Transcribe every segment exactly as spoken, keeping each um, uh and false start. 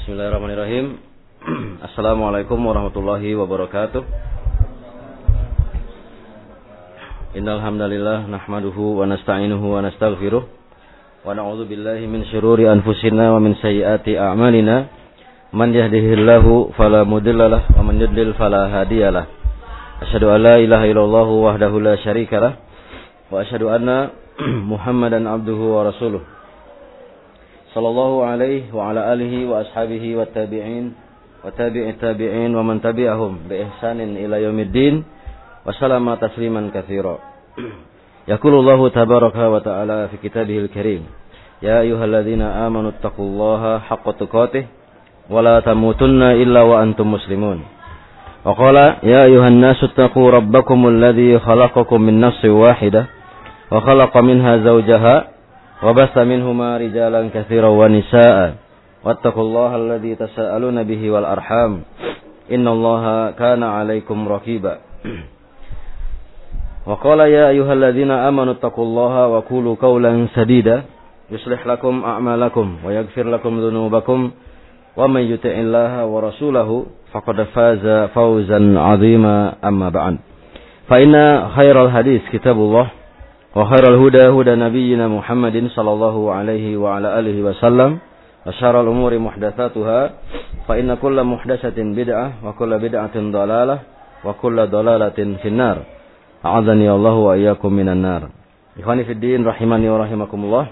Bismillahirrahmanirrahim. Assalamualaikum warahmatullahi wabarakatuh. Innal hamdalillah nahmaduhu wa nasta'inuhu wa nastaghfiruh wa na'udzu billahi min syururi anfusina wa min sayyiati a'malina. Man yahdihillahu fala mudhillalah wa man yudlil fala hadiyalah. Asyhadu an la ilaha illallah wahdahu la syarikalah wa asyhadu anna Muhammadan abduhu wa rasuluh. Sallallahu alaihi wa ala alihi wa ashabihi wa tabi'in wa tabi'i tabi'in wa man tabi'ahum bi ihsanin ila yaumiddin wa sallama tasliman katsira. Yaqulullahu tabaraka wa ta'ala fi kitabihil karim, ya ayyuhalladzina amanu taqullaha haqqa tuqatih wa la tamutunna illa wa antum muslimun. Wa qala ya ayyuhan nasu taqu rabbakumul ladzi khalaqakum min nafsin wahidah wa khalaqa minha zawjaha wa basta minhuma rijalan katsiran wa nisaa'a wattaqullaha alladzi tasaaluna bihi wal arham innallaha kana 'alaikum raqiba. Wa qala ya ayyuhalladzina amanu taqullaha wa qulu qawlan sadida yuslih lakum a'malakum wa yaghfir lakum dhunubakum wa may yuti'illaha wa rasulahu faqad faza fawzan 'azima amma ba'd. Fa inna khairal hadits kitabullah wa khairal huda huda nabiyyina Muhammadin sallallahu alaihi wa ala alihi wasallam wa syarrul umuri muhdatsatuha fa inna kulla muhdatsatin bid'ah wa kulla bid'atin dhalalah wa kulla dhalalatin finnar. A'adzani Allah wa iyyakum minan nar. Ikhwani fid din rahimani wa rahimakumullah.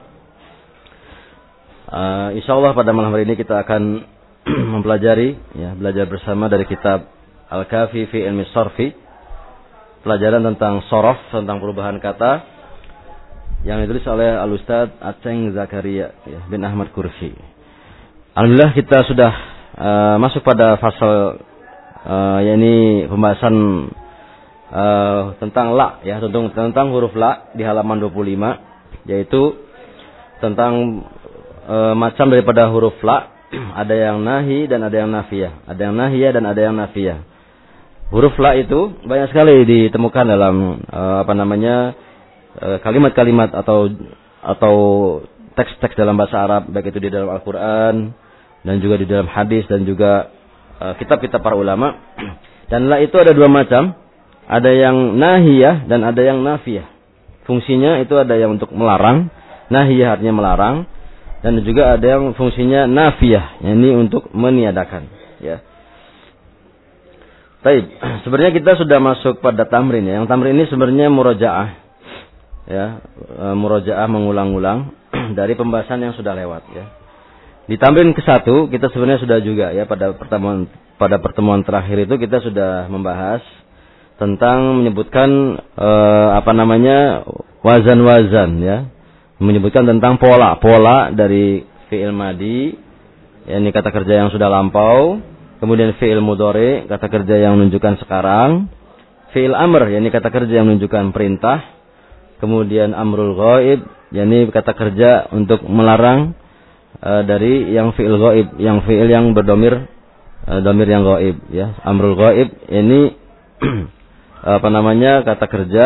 Uh, insyaallah pada malam hari ini kita akan mempelajari ya, belajar bersama dari kitab Al-Kafi fi Ilmi Sharfi. Pelajaran tentang shorof, tentang perubahan kata yang ditulis oleh Al-Ustaz Aceng Zakaria ya, bin Ahmad Kursi. Alhamdulillah kita sudah uh, masuk pada fasal uh, yakni pembahasan uh, tentang la ya, tentang tentang huruf la di halaman dua puluh lima, yaitu tentang uh, macam daripada huruf la. Ada yang nahi dan ada yang nafiyah, ada yang nahiyah dan ada yang nafiyah. Huruf la itu banyak sekali ditemukan dalam uh, apa namanya kalimat-kalimat atau atau teks-teks dalam bahasa Arab, baik itu di dalam Al-Qur'an dan juga di dalam hadis dan juga uh, kitab-kitab para ulama. Dan la itu ada dua macam, ada yang nahiyah dan ada yang nafiyah. Fungsinya itu ada yang untuk melarang, nahiyah artinya melarang, dan juga ada yang fungsinya nafiyah, yakni untuk meniadakan, ya. Baik, sebenarnya kita sudah masuk pada tamrin ya. Yang tamrin ini sebenarnya murojaah. Ya, e, murojaah mengulang-ulang dari pembahasan yang sudah lewat ya. Di tamrin ke satu kita sebenarnya sudah juga ya, pada pertemuan pada pertemuan terakhir itu kita sudah membahas tentang menyebutkan e, apa namanya wazan-wazan ya. Menyebutkan tentang pola-pola dari fi'il madi, yakni kata kerja yang sudah lampau, kemudian fi'il mudhari, kata kerja yang menunjukkan sekarang, fi'il amr, yakni kata kerja yang menunjukkan perintah, kemudian amrul ghaib, yakni kata kerja untuk melarang uh, dari yang fi'il ghaib, yang fi'il yang berdomir uh, domir yang ghaib ya. Amrul ghaib ini apa namanya kata kerja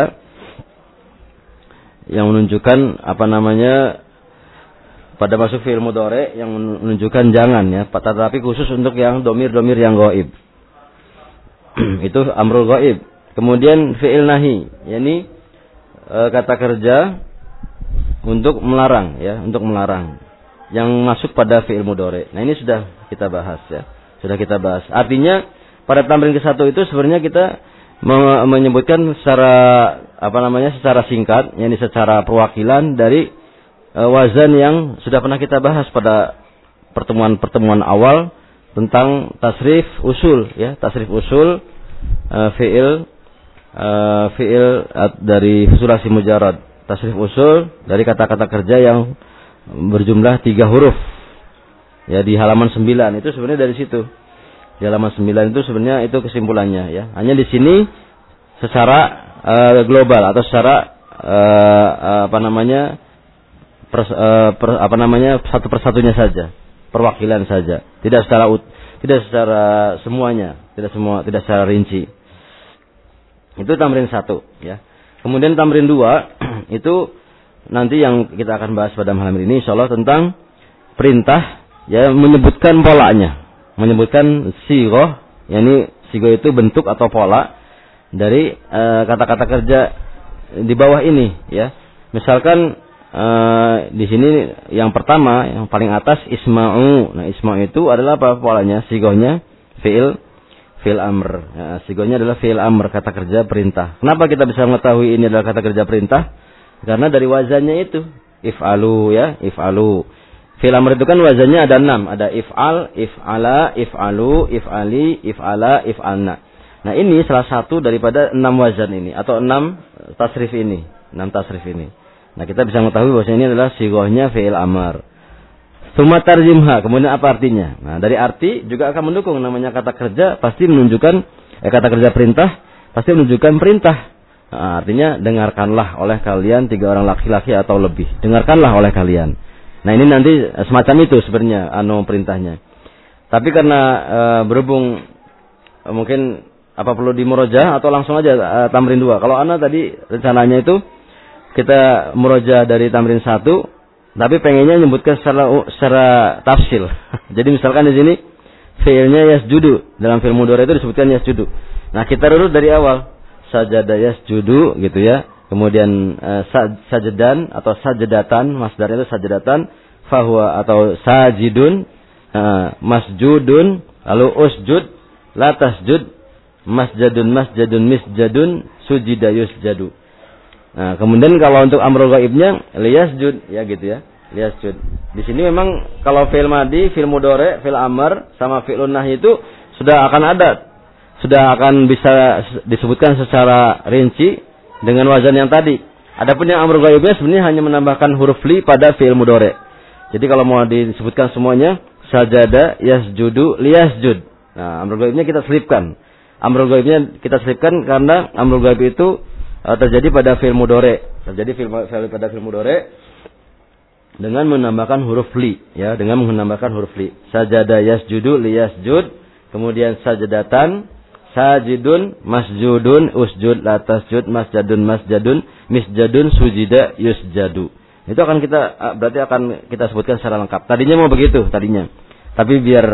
yang menunjukkan apa namanya pada masuk fi'il mudhari yang menunjukkan jangan ya, tetapi khusus untuk yang domir-domir yang ghaib. Itu amrul ghaib. Kemudian fi'il nahi, yakni kata kerja untuk melarang ya, untuk melarang yang masuk pada fi'il mudhari. Nah, ini sudah kita bahas ya. Sudah kita bahas. Artinya pada tamrin ke satu itu sebenarnya kita me- menyebutkan secara apa namanya? secara singkat, yakni secara perwakilan dari uh, wazan yang sudah pernah kita bahas pada pertemuan-pertemuan awal tentang tasrif usul ya, tasrif usul uh, fi'il Uh, fi'il dari sulasi mujarrad, tasrif usul dari kata-kata kerja yang berjumlah tiga huruf ya, di halaman sembilan itu sebenarnya dari situ. Di halaman sembilan itu sebenarnya itu kesimpulannya ya. Hanya di sini secara uh, global atau secara uh, apa namanya pers, uh, per, apa namanya satu persatunya saja, perwakilan saja, tidak secara tidak secara semuanya, tidak semua, tidak secara rinci. Itu tamrin satu ya. Kemudian tamrin dua itu nanti yang kita akan bahas pada malam ini insyaallah tentang perintah ya menyebutkan polanya, menyebutkan sigoh, yakni sigoh itu bentuk atau pola dari uh, kata-kata kerja di bawah ini, ya. Misalkan uh, di sini yang pertama, yang paling atas isma'u. Nah, isma'u itu adalah apa polanya? Sigohnya fi'il fi'il amr. Ya, sigohnya adalah fi'il amr, kata kerja perintah. Kenapa kita bisa mengetahui ini adalah kata kerja perintah? Karena dari wazannya itu, if'alu, ya, if'alu. Fi'il amr itu kan wazannya ada enam, ada if'al, if'ala, if'alu, if'ali, if'ala, if'alna. Nah, ini salah satu daripada enam wazan ini atau enam tasrif ini, enam tasrif ini. Nah, kita bisa mengetahui bahwa ini adalah sigohnya fi'il amr. Tsumma tarjimha, kemudian apa artinya? Nah, dari arti juga akan mendukung, namanya kata kerja pasti menunjukkan eh, kata kerja perintah pasti menunjukkan perintah. Nah, artinya dengarkanlah oleh kalian tiga orang laki-laki atau lebih. Dengarkanlah oleh kalian. Nah, ini nanti semacam itu sebenarnya anu perintahnya. Tapi karena e, berhubung e, mungkin apa perlu di murojaah atau langsung aja e, tamrin dua. Kalau ana tadi rencananya itu kita murojaah dari tamrin satu, tapi pengennya menyebutkan secara secara tafsil. Jadi misalkan di sini fi'ilnya yasjudu, dalam fi'il mudhari itu disebutkan yasjudu. Nah, kita urut dari awal. Sajada yasjudu gitu ya. Kemudian uh, sajadan atau sajadatan, masdarnya itu sajadatan, fahuwa atau sajidun, uh, masjudun, lalu usjud, la tasjud, masjadun, masjadun, misjadun, sujida yusjadu. Nah, kemudian kalau untuk amrul ghaibnya liyasjud, ya gitu ya, liyasjud. Di sini memang kalau fi'il madi, fi'il mudhari, fi'il amr sama fi'ilun nahi itu sudah akan ada, sudah akan bisa disebutkan secara rinci dengan wazan yang tadi. Adapun yang amrul ghaibnya sebenarnya hanya menambahkan huruf li pada fi'il mudhari. Jadi kalau mau disebutkan semuanya, sajada yasjudu liyasjud. Nah, amrul ghaibnya kita selipkan. Amrul ghaibnya kita selipkan karena amrul ghaib itu uh, terjadi pada fi'il mudhari. Terjadi fi'il pada fi'il mudhari dengan menambahkan huruf li, ya, dengan menambahkan huruf li. Sajada yasjudu liyasjud, kemudian sajadatan, sajidun, masjudun, usjud, latasjud, masjadun, masjadun, misjadun, sujida, yusjadu. Itu akan kita, berarti akan kita sebutkan secara lengkap. Tadinya mau begitu, tadinya. Tapi biar,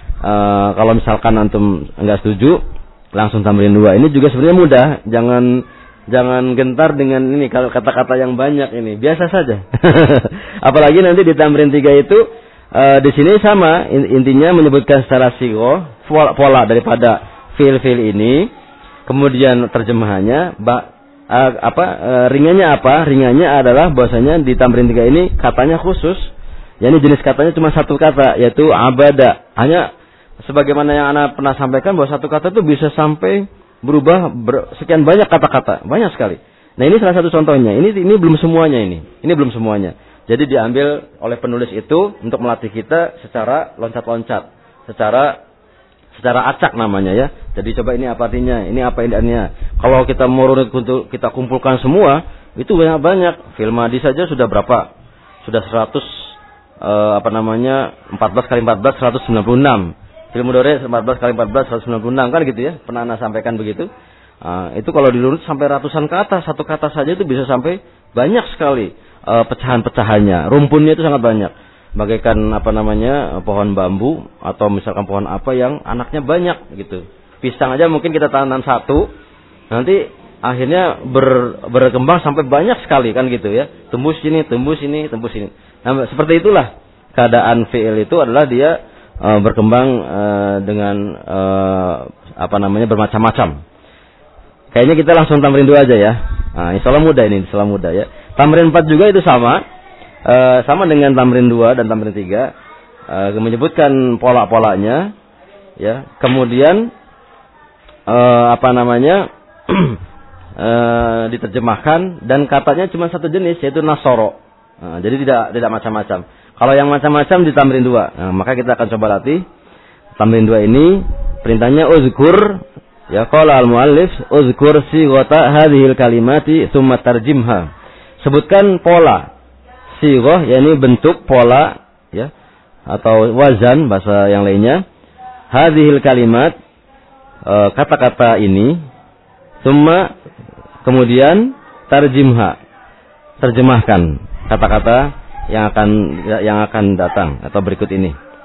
uh, kalau misalkan antum enggak setuju, langsung tamrin dua. Ini juga sebenarnya mudah. Jangan, jangan gentar dengan ini, kalau kata-kata yang banyak ini. Biasa saja. Apalagi nanti di tamrin tiga itu, uh, di sini sama, intinya menyebutkan secara sigo, pola, pola daripada fiil-fiil ini, kemudian terjemahannya, ba, uh, apa uh, ringannya apa? Ringannya adalah bahwasanya di tamrin tiga ini katanya khusus, yakni jenis katanya cuma satu kata, yaitu abada. Hanya sebagaimana yang Anda pernah sampaikan bahwa satu kata itu bisa sampai berubah ber, sekian banyak kata-kata, banyak sekali. Nah, ini salah satu contohnya. Ini ini belum semuanya ini. Ini belum semuanya. Jadi diambil oleh penulis itu untuk melatih kita secara loncat-loncat, secara secara acak namanya ya. Jadi coba ini apa artinya, ini apa intinya. Kalau kita mau runut untuk kita kumpulkan semua, itu banyak-banyak. Fi'il madi saja sudah berapa? Sudah seratus eh, apa namanya? empat belas kali empat belas seratus sembilan puluh enam. Fi'il mudhari empat belas kali empat belas seratus sembilan puluh enam kan gitu ya. Pernah Anda sampaikan begitu. Nah, itu kalau dirunut sampai ratusan kata, satu kata saja itu bisa sampai banyak sekali eh, pecahan-pecahannya. Rumpunnya itu sangat banyak. Bagaikan apa namanya pohon bambu atau misalkan pohon apa yang anaknya banyak gitu. Pisang aja mungkin kita tanam satu, nanti akhirnya ber, berkembang sampai banyak sekali kan gitu ya. Tembus sini, tembus sini, tembus sini. Nah, seperti itulah keadaan fi'il itu adalah dia uh, berkembang uh, dengan uh, apa namanya bermacam-macam. Kayaknya kita langsung tamrin dua aja ya. Nah, insya Allah mudah ini, insya Allah mudah ya. Tamrin empat juga itu sama. Uh, sama dengan tamrin dua dan tamrin tiga, uh, menyebutkan pola-polanya, ya. Kemudian uh, apa namanya uh, diterjemahkan dan katanya cuma satu jenis yaitu nasoro. Uh, jadi tidak tidak macam-macam. Kalau yang macam-macam di tamrin dua, nah, maka kita akan coba latih tamrin dua ini. Perintahnya uzkur, ya qala al-muallif uzkur sighata hadhil kalimati tsumma tarjimha. Sebutkan pola sighah, yakni bentuk, pola, ya, atau wazan bahasa yang lainnya. Hadhil kalimat, e, kata-kata ini, summa kemudian tarjimha, terjemahkan kata-kata yang akan yang akan datang atau berikut ini.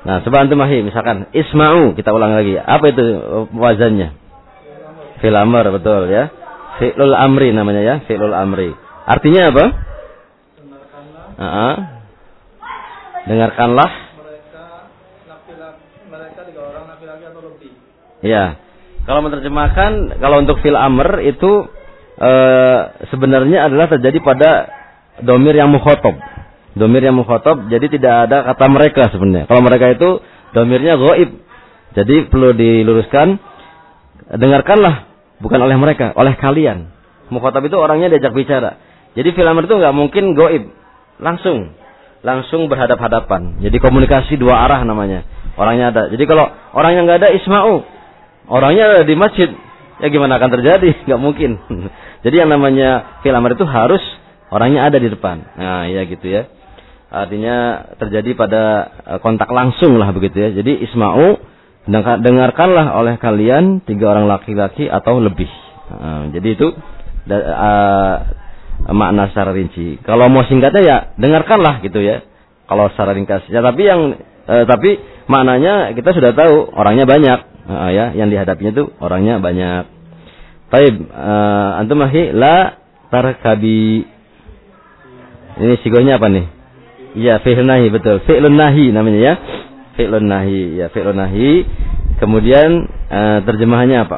Nah, coba antum ahi, misalkan isma'u, kita ulang lagi. Apa itu wazannya? Fi'il amr, betul ya. Fi'lul amri namanya ya, fi'lul amri. Artinya apa? Uh-huh. Dengarkanlah mereka laki-laki, mereka tiga orang laki-laki atau lebih. Ya. Kalau menerjemahkan, kalau untuk fi'il amr itu e, sebenarnya adalah terjadi pada domir yang mukhotob. Domir yang mukhotob, jadi tidak ada kata mereka sebenarnya. Kalau mereka itu domirnya ghaib. Jadi perlu diluruskan, dengarkanlah, bukan oleh mereka, oleh kalian. Mukhotob itu orangnya diajak bicara. Jadi fi'il amr itu nggak mungkin ghaib, langsung, langsung berhadap-hadapan. Jadi komunikasi dua arah namanya. Orangnya ada. Jadi kalau orangnya nggak ada, isma'u. Orangnya ada di masjid, ya gimana akan terjadi? Nggak mungkin. Jadi yang namanya fi'il amr itu harus orangnya ada di depan. Nah, ya gitu ya. Artinya terjadi pada kontak langsung lah begitu ya. Jadi isma'u, dengarkanlah oleh kalian tiga orang laki-laki atau lebih. Nah, jadi itu uh, makna secara rinci. Kalau mau singkatnya ya dengarkanlah gitu ya. Kalau secara ringkas. Ya tapi yang uh, tapi maknanya kita sudah tahu orangnya banyak. Uh, ya, yang dihadapinya itu orangnya banyak. Baik, uh, antum lagi la tarkabi. Ini sigonya apa nih? Iya, fi'lun nahi, betul. Fi'lun nahi namanya ya. Fi'lun nahi, ya fi'lun nahi. Kemudian uh, terjemahannya apa?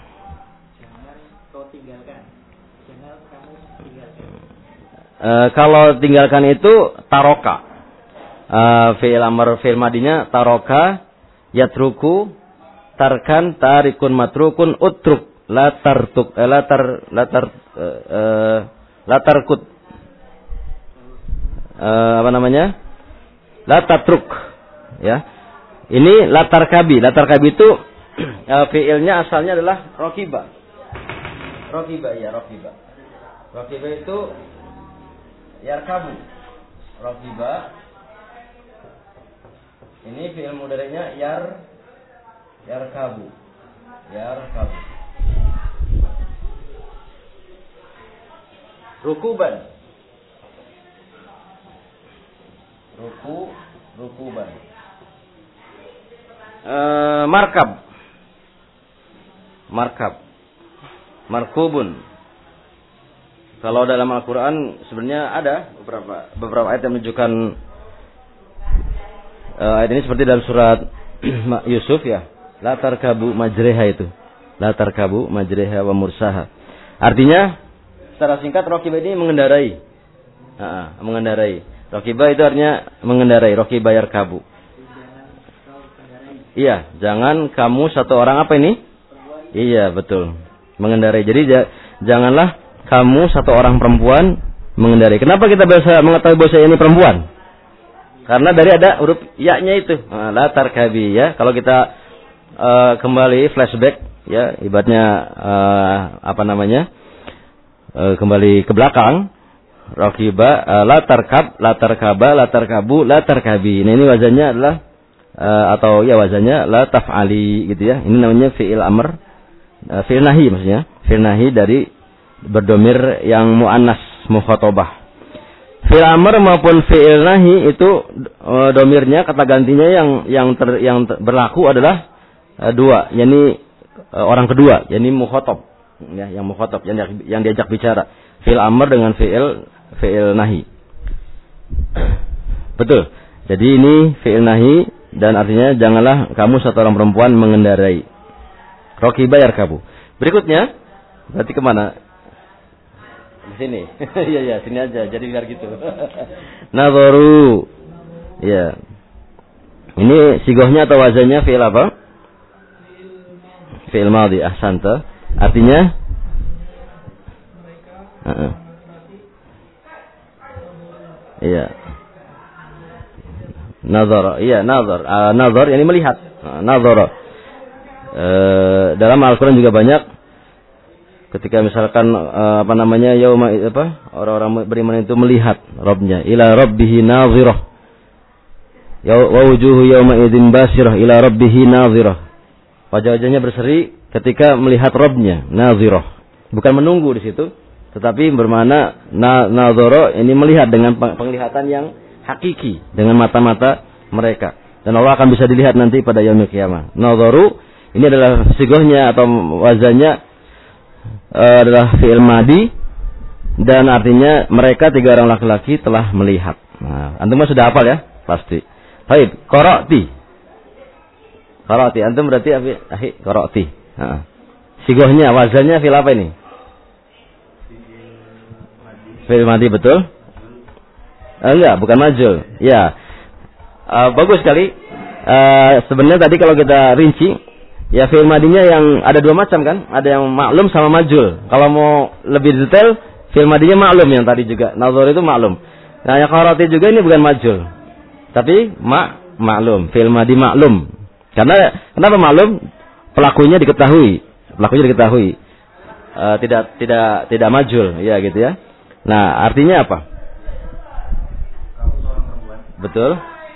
Uh, kalau tinggalkan itu taroka. Uh, fi'il amr fi'il madinya taroka, yatruku, tarkan, tarikun, matrukun, utruk, la tartuk, eh, la tar, la tar, eh, eh, la tarkut, eh, apa namanya? La tatruk, ya. Ini la tarkabi, la tarkabi itu eh, fiilnya asalnya adalah rokiba, rokiba ya rokiba, rokiba itu yarkabu, rokiba. Ini fiil mudhari'nya yar yarkabu, yarkabu. Rukuban, ruku, rukuban. E, markab, markab, markubun. Kalau dalam Al-Quran sebenarnya ada beberapa beberapa ayat yang menunjukkan e, ayat ini seperti dalam surat Yusuf ya. La tarkabu majreha itu. La tarkabu majreha wa mursaha. Artinya secara singkat rokiba ini mengendarai. Ha, mengendarai. Rokiba itu artinya mengendarai. Rokiba yarkabu. Iya, jangan kamu satu orang apa ini? Iya, betul. Mengendarai. Jadi janganlah kamu satu orang perempuan mengendarai. Kenapa kita bisa mengetahui bahwa ini perempuan? Karena dari ada huruf ya-nya itu. Nah, la tarkabi ya. Kalau kita Uh, kembali flashback ya, ibaratnya uh, apa namanya uh, kembali ke belakang, rokiba, uh, la tarkab, la tarkaba, la tarkabu, la tarkabi. Nah, ini wazannya adalah uh, atau ya wazannya la taf'ali gitu ya. Ini namanya fi'il amr, uh, fi'il nahi maksudnya, fi'il nahi dari berdomir yang muannas mukhatabah. Fi'il amr maupun fi'il nahi itu uh, domirnya kata gantinya yang yang ter, yang ter, berlaku adalah Uh, dua, yakni uh, orang kedua, yakni mukhatab, ya, yang mukhatab, yang yang diajak bicara. Fi'il amr dengan fi'il fi'il nahi. Betul. Jadi ini fi'il nahi dan artinya janganlah kamu satu orang perempuan mengendarai. Rokiba yarkabu. Berikutnya, berarti kemana? Di sini. Iya ya, sini aja. Jadi biar gitu. Nadharu. Ya. Ini sigohnya atau wazannya fi'il apa? Fi'il madhi, ahsanta. Artinya uh-uh. Iya. Nazar, iya nazar. Uh, nazar ini melihat. Uh, nazar. Uh, dalam Al-Qur'an juga banyak ketika misalkan uh, apa namanya yauma apa orang-orang beriman itu melihat Rabbnya, ila rabbihi nazirah. Ya wa wujuhu yauma idzin basirah ila rabbihi nazirah. Wajah-wajahnya berseri ketika melihat Rabbnya, nazirah. Bukan menunggu di situ, tetapi bermakna na, nazara ini melihat dengan penglihatan yang hakiki dengan mata-mata mereka. Dan Allah akan bisa dilihat nanti pada yaumil qiyamah. Nadharu ini adalah sigohnya atau wazannya uh, adalah fi'il madi dan artinya mereka tiga orang laki-laki telah melihat. Nah, antum sudah hafal ya? Pasti. Baik, qara'ti. Qara'ti antum berarti apa? Ahi, qara'ti. Heeh. Sigohnya wazannya fi'il apa ini? Fi'il madi betul? Uh, enggak, bukan majul. Ya. Uh, bagus sekali. Uh, sebenarnya tadi kalau kita rinci, ya fi'il madinya yang ada dua macam kan? Ada yang maklum sama majul. Kalau mau lebih detail, fi'il madinya maklum yang tadi juga. Nazar itu maklum. Nah, yang qara'ti juga ini bukan majul. Tapi ma maklum, fi'il madi maklum. Karena kenapa maklum? Pelakunya diketahui. Pelakunya diketahui. Uh, tidak tidak tidak majul, ya gitu ya. Nah, artinya apa? Betul?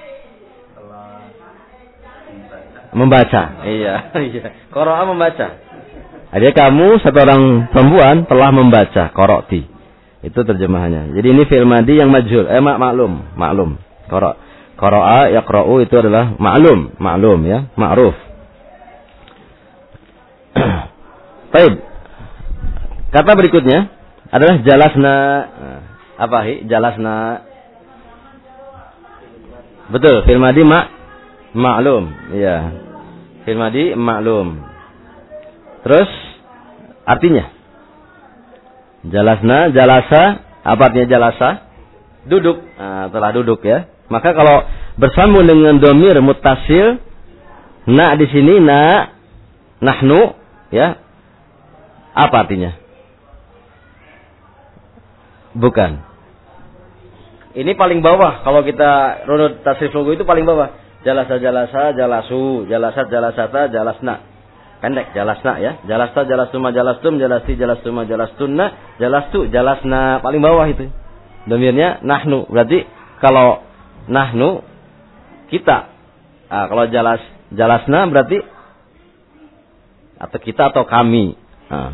Membaca. Iya, iya. Qara'a membaca. Jadi kamu satu orang perempuan telah membaca, qara'ti. Itu terjemahannya. Jadi ini fi'il madi yang majhul, eh mak maklum, maklum. Qara' qara'a yaqra'u itu adalah maklum, maklum ya, ma'ruf. Baik. Kata berikutnya adalah jalasna. Apa hi? Jalasna. Betul, fi'il madi ma maklum, ya. Fi'il madi maklum. Terus artinya jalasna, jalasa, apa artinya jalasa? Duduk, nah, telah duduk ya. Maka kalau bersambung dengan domir muttasil, na di sini na, nahnu, ya. Apa artinya? Bukan. Ini paling bawah kalau kita runut tasrif logo itu paling bawah. Jalasa jalasa jalasu, jalasat jalasata jalasna. Pendek jalasna ya. Jalasta jalastuma jalastum, jalasti jalastuma jalastunna, jalastu jalasna, paling bawah itu. Domirnya nahnu. Berarti kalau nahnu kita. Nah, kalau jalas jalasna berarti atau kita atau kami. Nah.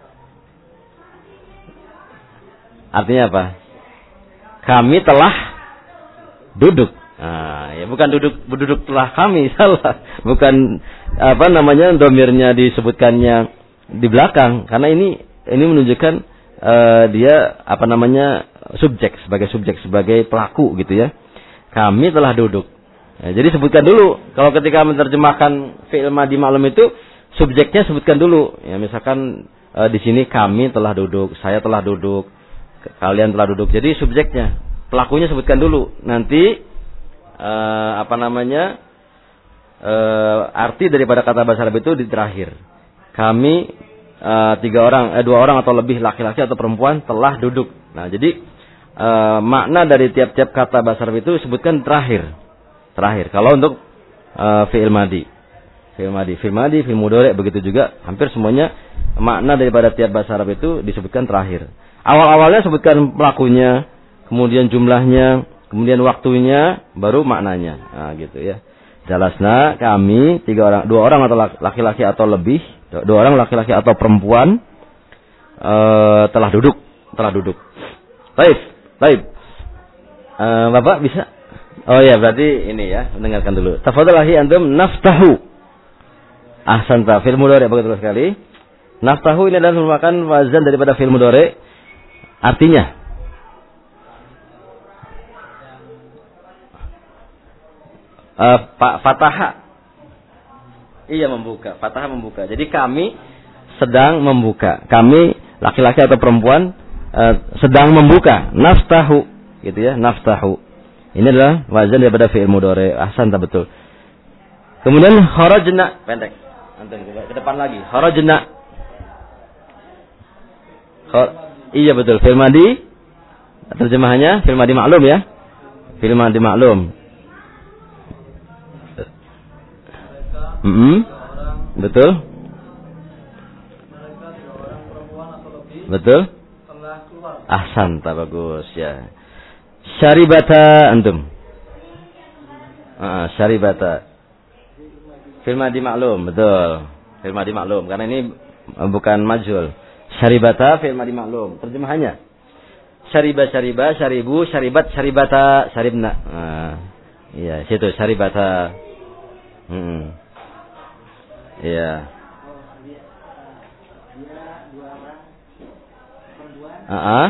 Artinya apa? Kami telah duduk. Nah, ya bukan duduk berduduk telah kami, salah. Bukan apa namanya domirnya disebutkannya di belakang, karena ini ini menunjukkan uh, dia apa namanya subjek sebagai subjek sebagai pelaku gitu ya. Kami telah duduk. Ya, jadi sebutkan dulu kalau ketika menerjemahkan fi'il madi maklum itu subjeknya sebutkan dulu. Ya misalkan uh, di sini kami telah duduk, saya telah duduk, kalian telah duduk. Jadi subjeknya, pelakunya sebutkan dulu. Nanti uh, apa namanya uh, arti daripada kata bahasa Arab itu di terakhir. Kami uh, tiga orang, eh, dua orang atau lebih laki-laki atau perempuan telah duduk. Nah, jadi uh, makna dari tiap-tiap kata bahasa Arab itu sebutkan terakhir. Terakhir. Kalau untuk uh, fi'il madi, fi'il madi, fi'il madi, fi'il mudhari begitu juga. Hampir semuanya makna daripada tiap bahasa Arab itu disebutkan terakhir. Awal-awalnya sebutkan pelakunya, kemudian jumlahnya, kemudian waktunya, baru maknanya. Nah, gitu ya. Jalasna, kami, tiga orang, dua orang atau laki-laki atau lebih, dua orang laki-laki atau perempuan uh, telah duduk, telah duduk. Baik, baik. Uh, Bapak bisa? Oh ya, berarti ini ya, mendengarkan dulu. Tafadhalahi antum naftahu. Ahsanta, fi'il mudhari begitu sekali. Naftahu ini adalah merupakan wazan daripada fi'il mudhari. Artinya uh, Pak Fataha. Iya membuka, Fataha membuka. Jadi kami sedang membuka. Kami laki-laki atau perempuan uh, sedang membuka. Naftahu, gitu ya, naftahu. Ini adalah wazan daripada fi'il mudhari. Ahsan, tak betul. Kemudian kharajna, pendek. Antum ke depan lagi. Kharajna. Khar Iya betul, fi'il madi. Terjemahannya fi'il madi maklum ya. Fi'il madi maklum. Mm-hmm. Betul. Betul. Ahsan, tak bagus ya. Syaribata antum. Ah, syaribata. Fi'il madi maklum, betul. Fi'il madi maklum karena ini bukan majhul. Syaribata fi'il madi maklum. Terjemahannya syariba syariba syaribu syaribat syaribata syaribna. Nah, Iya, situ syaribata. Hmm. Iya. Uh-uh.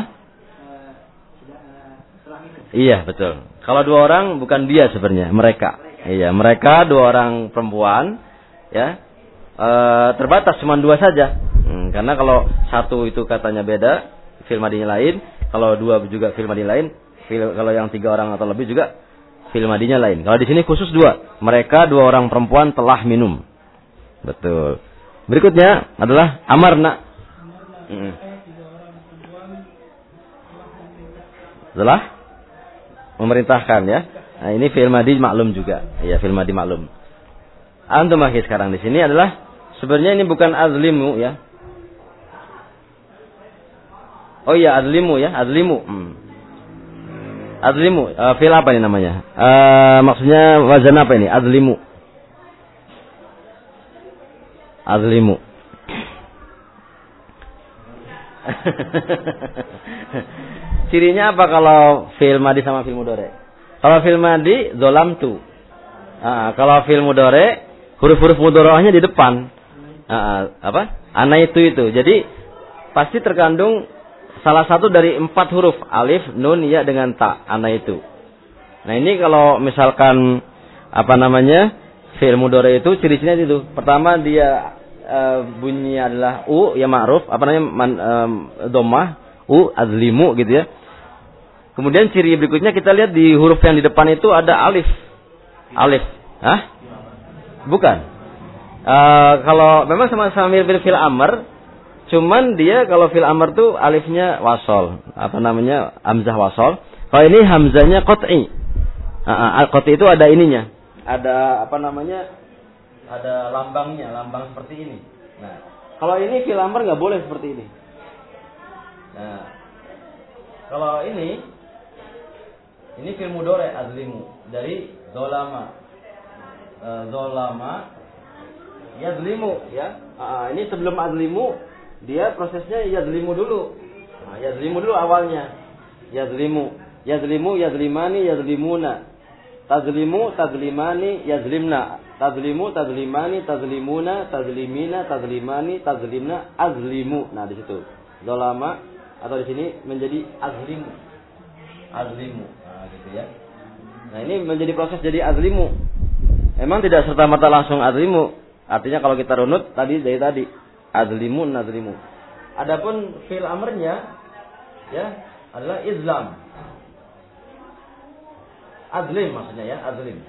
Iya, betul. Kalau dua orang bukan dia sebenarnya, mereka. Iya, mereka dua orang perempuan, ya. E, terbatas cuma dua saja. Hmm, karena kalau satu itu katanya beda, fil madinya lain. Kalau dua juga fil madi lain. Fil, kalau yang tiga orang atau lebih juga fil madinya lain. Kalau di sini khusus dua. Mereka dua orang perempuan telah minum. Betul. Berikutnya adalah amarna. Hmm. Setelah memerintahkan, ya. Nah, ini fi'il madi maklum juga. Iya, fi'il madi maklum. Antum akhir sekarang di sini adalah sebenarnya ini bukan azlimu, ya. Oh iya, azlimu, ya, azlimu. Hmm. Azlimu, uh, fi'il apa ini namanya? Uh, maksudnya wazan apa ini? Azlimu. Azlimu. Cirinya apa kalau fi'il madi sama fi'il mudhari? Kalau fi'il madi zolamtu. Nah, kalau fi'il mudhari huruf-huruf mudhari'ahnya di depan. Nah, apa? Ana itu itu. Jadi pasti terkandung salah satu dari empat huruf, alif, nun, ya dengan ta. Ana itu. Nah, ini kalau misalkan apa namanya? Fi'il mudhari itu ciri-cirinya itu. Pertama dia uh, bunyinya adalah u, ya ma'ruf, apa namanya? Man, um, dhammah, u, azlimu gitu ya. Kemudian ciri berikutnya kita lihat di huruf yang di depan itu ada alif. Alif. Hah? Bukan. Uh, kalau memang sama-sama mirip fil amr, cuman dia kalau fil amr tuh alifnya wasol. Apa namanya? Hamzah wasol. Kalau ini hamzahnya qat'i. Uh, uh, qat'i itu ada ininya. Ada apa namanya? Ada lambangnya, lambang seperti ini. Nah, kalau ini fil amr nggak boleh seperti ini. Nah, kalau ini ini fil mudhari azlimu dari zolama, e, zolama, yazlimu, ya. Aa, ini sebelum azlimu dia prosesnya yazlimu dulu. Nah, yazlimu dulu awalnya. Yazlimu, yazlimu, yazlimani, yazlimuna. Tazlimu, tazlimani, yazlimna. Tazlimu, tazlimani, tazlimuna, tazlimina, tazlimani, tazlimna, azlimu. Nah, di situ zolama atau di sini menjadi azlimu. Azlimu. Nah, gitu ya. Nah, ini menjadi proses jadi azlimu. Emang tidak serta-merta langsung azlimu. Artinya kalau kita runut tadi dari tadi azlimu, nazlimu. Adapun fi'il amrnya ya adalah izlam. Azlim maksudnya ya, azlim.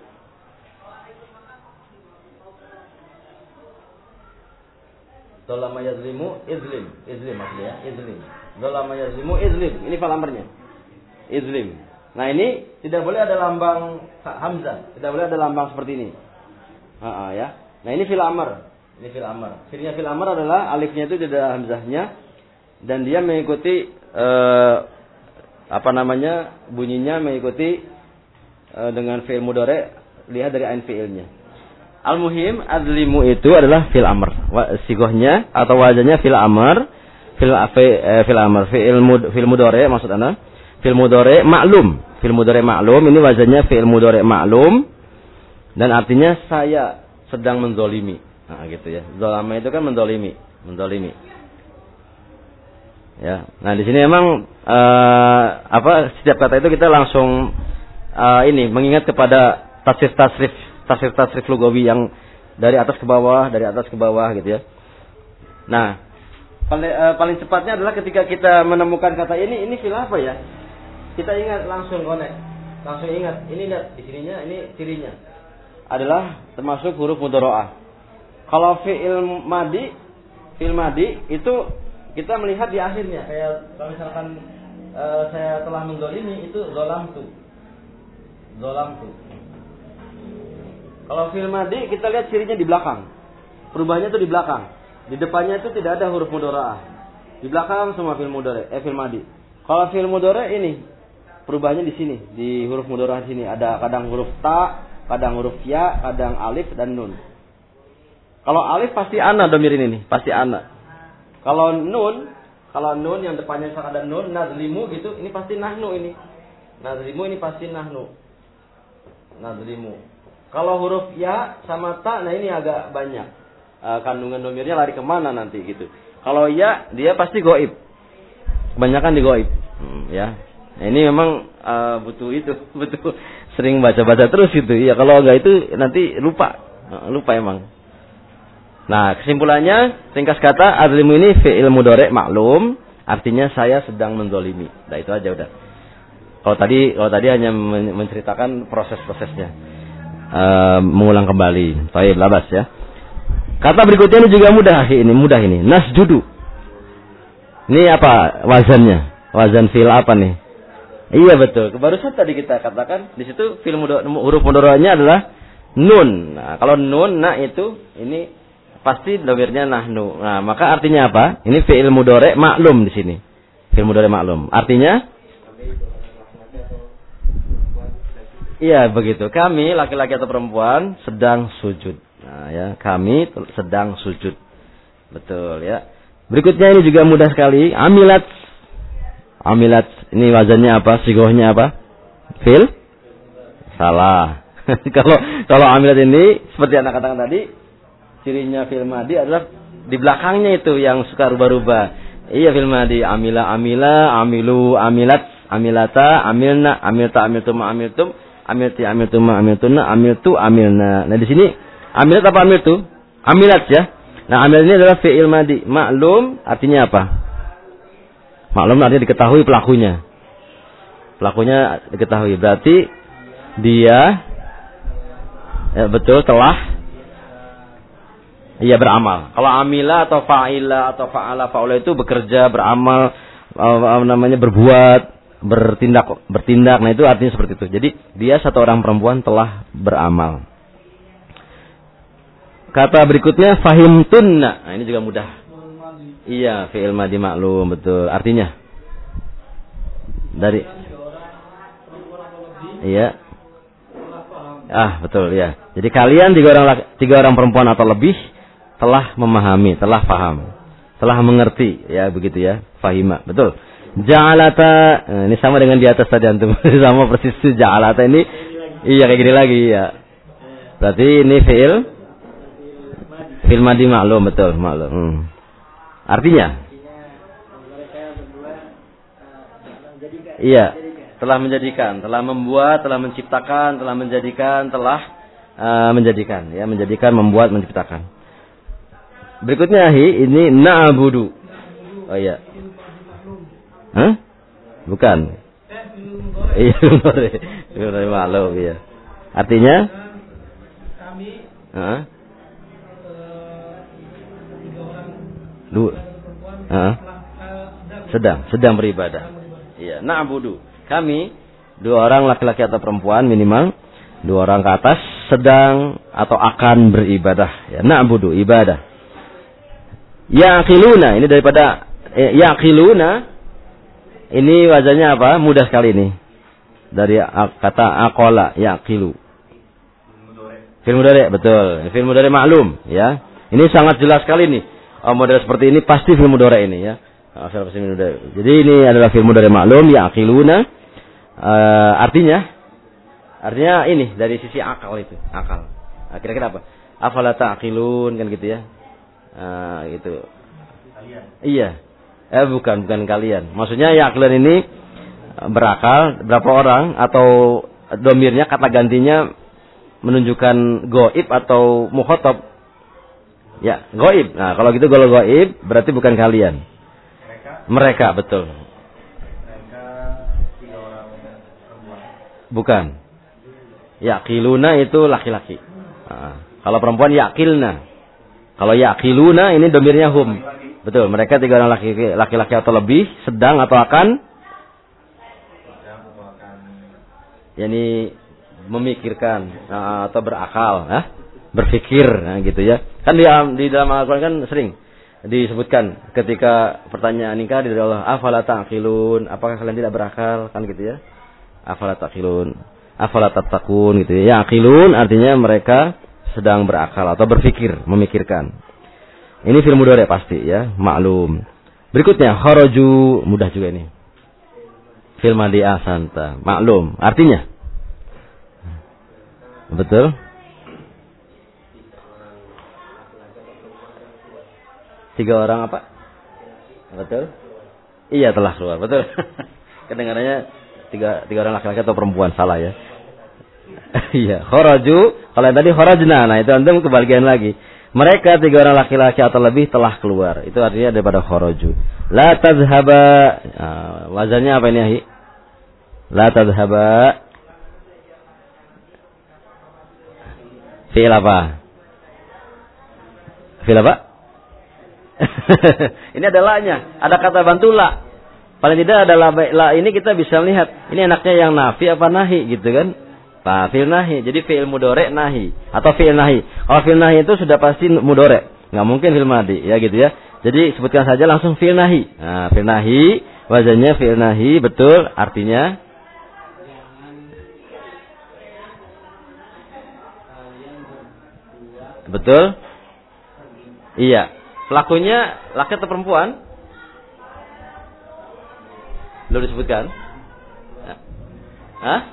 Zalama yazlimu izlim, izlim maksudnya ya, izlim. Zalama yazlimu izlim. Ini fi'il amrnya. Izlim. Nah, ini tidak boleh ada lambang hamzah, tidak boleh ada lambang seperti ini. Ha, ya. Nah, ini fil amr. Ini fil amr. Cirinya fil amr adalah alifnya itu tidak ada hamzahnya dan dia mengikuti eh, apa namanya? Bunyinya mengikuti eh, dengan fi'il mudhari, lihat dari ain fi'ilnya. Al-muhim azlimu itu adalah fil amr. Sigohnya atau wazannya fil amr, fil eh, fil amr, fi'il mud, fil mudhari maksud Anda? Fi'il mudhari maklum, fi'il mudhari maklum ini wazannya fi'il mudhari maklum dan artinya saya sedang menzolimi. Nah, gitu ya. Zolama itu kan menzolimi, menzolimi. Ya. Nah, di sini memang uh, apa setiap kata itu kita langsung uh, ini mengingat kepada tasrif-tasrif, tasrif-tasrif lugawi yang dari atas ke bawah, dari atas ke bawah gitu ya. Nah, paling, uh, paling cepatnya adalah ketika kita menemukan kata ini, ini fil apa ya? Kita ingat langsung konek, langsung ingat. Ini lihat di sininya, ini cirinya adalah termasuk huruf mudhari'ah. Kalau fi'il madi, fi'il madi itu kita melihat di akhirnya. Kayak kalau misalkan e, saya telah menzalimi itu zolamtu, zolamtu. Kalau fi'il madi kita lihat cirinya di belakang. Perubahannya itu di belakang. Di depannya itu tidak ada huruf mudhari'ah. Di belakang semua fi'il mudhari', eh fi'il madi. Kalau fi'il mudhari' ini perubahannya di sini, di huruf mudhari'ah di sini ada kadang huruf ta, kadang huruf ya, kadang alif dan nun. Kalau alif pasti ana domir ini nih, pasti ana. Kalau nun, kalau nun yang depannya misalkan ada nun, nazlimu gitu, ini pasti nahnu ini. Nazlimu ini pasti nahnu. nadlimu. Kalau huruf ya sama ta, nah ini agak banyak. Uh, kandungan domirnya lari kemana nanti gitu. Kalau ya, dia pasti goib. Kebanyakan di goib. Hmm, ya. Nah, ini memang uh, butuh itu, butuh sering baca-baca terus gitu. Ya kalau enggak itu nanti lupa. Uh, lupa emang. Nah, kesimpulannya, ringkas kata, adlimu ini fi'il mudhari' maklum, artinya saya sedang menzalimi. Nah, itu aja udah. Kalau tadi kalau tadi hanya menceritakan proses-prosesnya. Uh, mengulang kembali. Baik, labas ya. Kata berikutnya ini juga mudah ini, mudah ini. Nasjudu. Ini apa wazannya? Wazan fi'il apa nih? Iya betul. Barusan tadi kita katakan di situ fi'il mudhari' huruf mudhari'nya adalah nun. Nah, kalau nun nah itu ini pasti domirnya nahnu. Nah, maka artinya apa? Ini fi'il mudhari' maklum di sini. Fi'il mudhari' maklum. Artinya iya begitu. Kami laki-laki atau perempuan sedang sujud. Nah, ya, kami sedang sujud. Betul ya. Berikutnya ini juga mudah sekali. Amilat. Amilat ini wazannya apa? Sigohnya apa? Fil? Salah. Kalau kalau amilat ini seperti anak katakan tadi, cirinya fil madi adalah di belakangnya itu yang suka rubah-rubah. Iya fil madi. Amila, amila, amilu, amilat, amilata, amilna, amilta, amiltum, amiltum, amilti, amiltum, amiltuna, amiltu, amilna. Nah di sini amilat apa amiltu? Amilat ya. Nah amilat ini adalah fi'il madi. Maklum artinya apa? Maklum artinya diketahui pelakunya. Pelakunya diketahui. Berarti dia ya betul telah iya beramal. Kalau amila atau fa'ila atau fa'ala fa'ula itu bekerja, beramal, apa namanya berbuat, bertindak, bertindak. Nah itu artinya seperti itu. Jadi dia satu orang perempuan telah beramal. Kata berikutnya fahimtunna. Nah ini juga mudah. Iya, fi'il madi maklum betul. Artinya dari iya. Ah, betul ya. Jadi kalian tiga orang tiga orang perempuan atau lebih telah memahami, telah paham, telah mengerti, ya begitu ya. Fahima, betul. Ja'alata, nah, ini sama dengan di atas tadi antum. Sama persis ja'alata ini. Iya kayak gini lagi ya. Berarti ini fi'il fi'il madi maklum, betul, maklum. Hmm. Artinya? Iya, telah menjadikan, telah membuat, telah menciptakan, telah menjadikan, telah uh, menjadikan, ya, menjadikan, membuat, menciptakan. Berikutnya hi, ini na'budu. Oh iya. Hah? Bukan. Iya, benar. Maklum, iya. Artinya? Hah? Dua. Hah? Sedang, sedang beribadah. Iya, na'budu. Kami dua orang laki-laki atau perempuan minimal dua orang ke atas sedang atau akan beribadah. Ya, na'budu ibadah. Yaqiluna ini daripada eh, yaqiluna ini wazannya apa? Mudah sekali ini. Dari kata aqala yaqilu. Fi'il mudhari betul. Fi'il mudhari maklum ya. Ini sangat jelas sekali nih. Oh, model seperti ini pasti fi'il mudhari ini ya. Jadi ini adalah fi'il mudhari maklum yaqiluna. Uh, artinya artinya ini dari sisi akal itu akal nah, kira-kira apa afala ta'qilun kan gitu ya uh, gitu kalian. Iya eh bukan bukan kalian maksudnya yaqilun ini berakal berapa orang atau domirnya kata gantinya menunjukkan goib atau mukhatab ya goib. Nah kalau gitu kalau goib berarti bukan kalian mereka, mereka betul. Bukan. Yaqiluna itu laki-laki. Nah, kalau perempuan yaqilna. Kalau yaqiluna ini domirnya hum. Betul, mereka tiga orang laki-laki, laki-laki atau lebih sedang atau akan yakni memikirkan nah, atau berakal, nah, berpikir nah, gitu ya. Kan di, di dalam Al-Qur'an kan sering disebutkan ketika pertanyaan nikah dari Allah, afala ta'qilun, apakah kalian tidak berakal kan gitu ya. Afala taqilun, afala tattaqun gitu ya. Yaqilun artinya mereka sedang berakal atau berpikir, memikirkan. Ini fi'il mudhari pasti ya, maklum. Berikutnya kharaju, mudah juga ini. Fi'il madi ahsanta, maklum. Artinya Betul. Tiga orang apa? Betul. Iya, telah keluar. Betul. Kedengarannya tiga tiga orang laki-laki atau perempuan, salah ya. Iya, kharaju. Kalau yang tadi kharajna, nah itu antum kebagian lagi. Mereka tiga orang laki-laki atau lebih telah keluar. Itu artinya daripada kharaju. La tadhhaba. Nah, wazannya apa ini, Ahi? La tadhhaba. Fi'il apa? Fi'il apa? Ini ada la-nya. Ada kata bantu la. Paling tidak ada la, la ini kita bisa melihat. Ini enaknya yang nafi apa nahi gitu kan. Nah, fi'il nahi. Jadi fi'il mudhari' nahi. Atau fi'il nahi. Kalau fi'il nahi itu sudah pasti mudhari'. Nggak mungkin fi'il madhi. Ya gitu ya. Jadi sebutkan saja langsung fi'il nahi. Nah, fi'il nahi. Wazannya fi'il nahi. Betul. Artinya. Betul. Iya. Pelakunya laki atau perempuan? Belum disebutkan. Hah?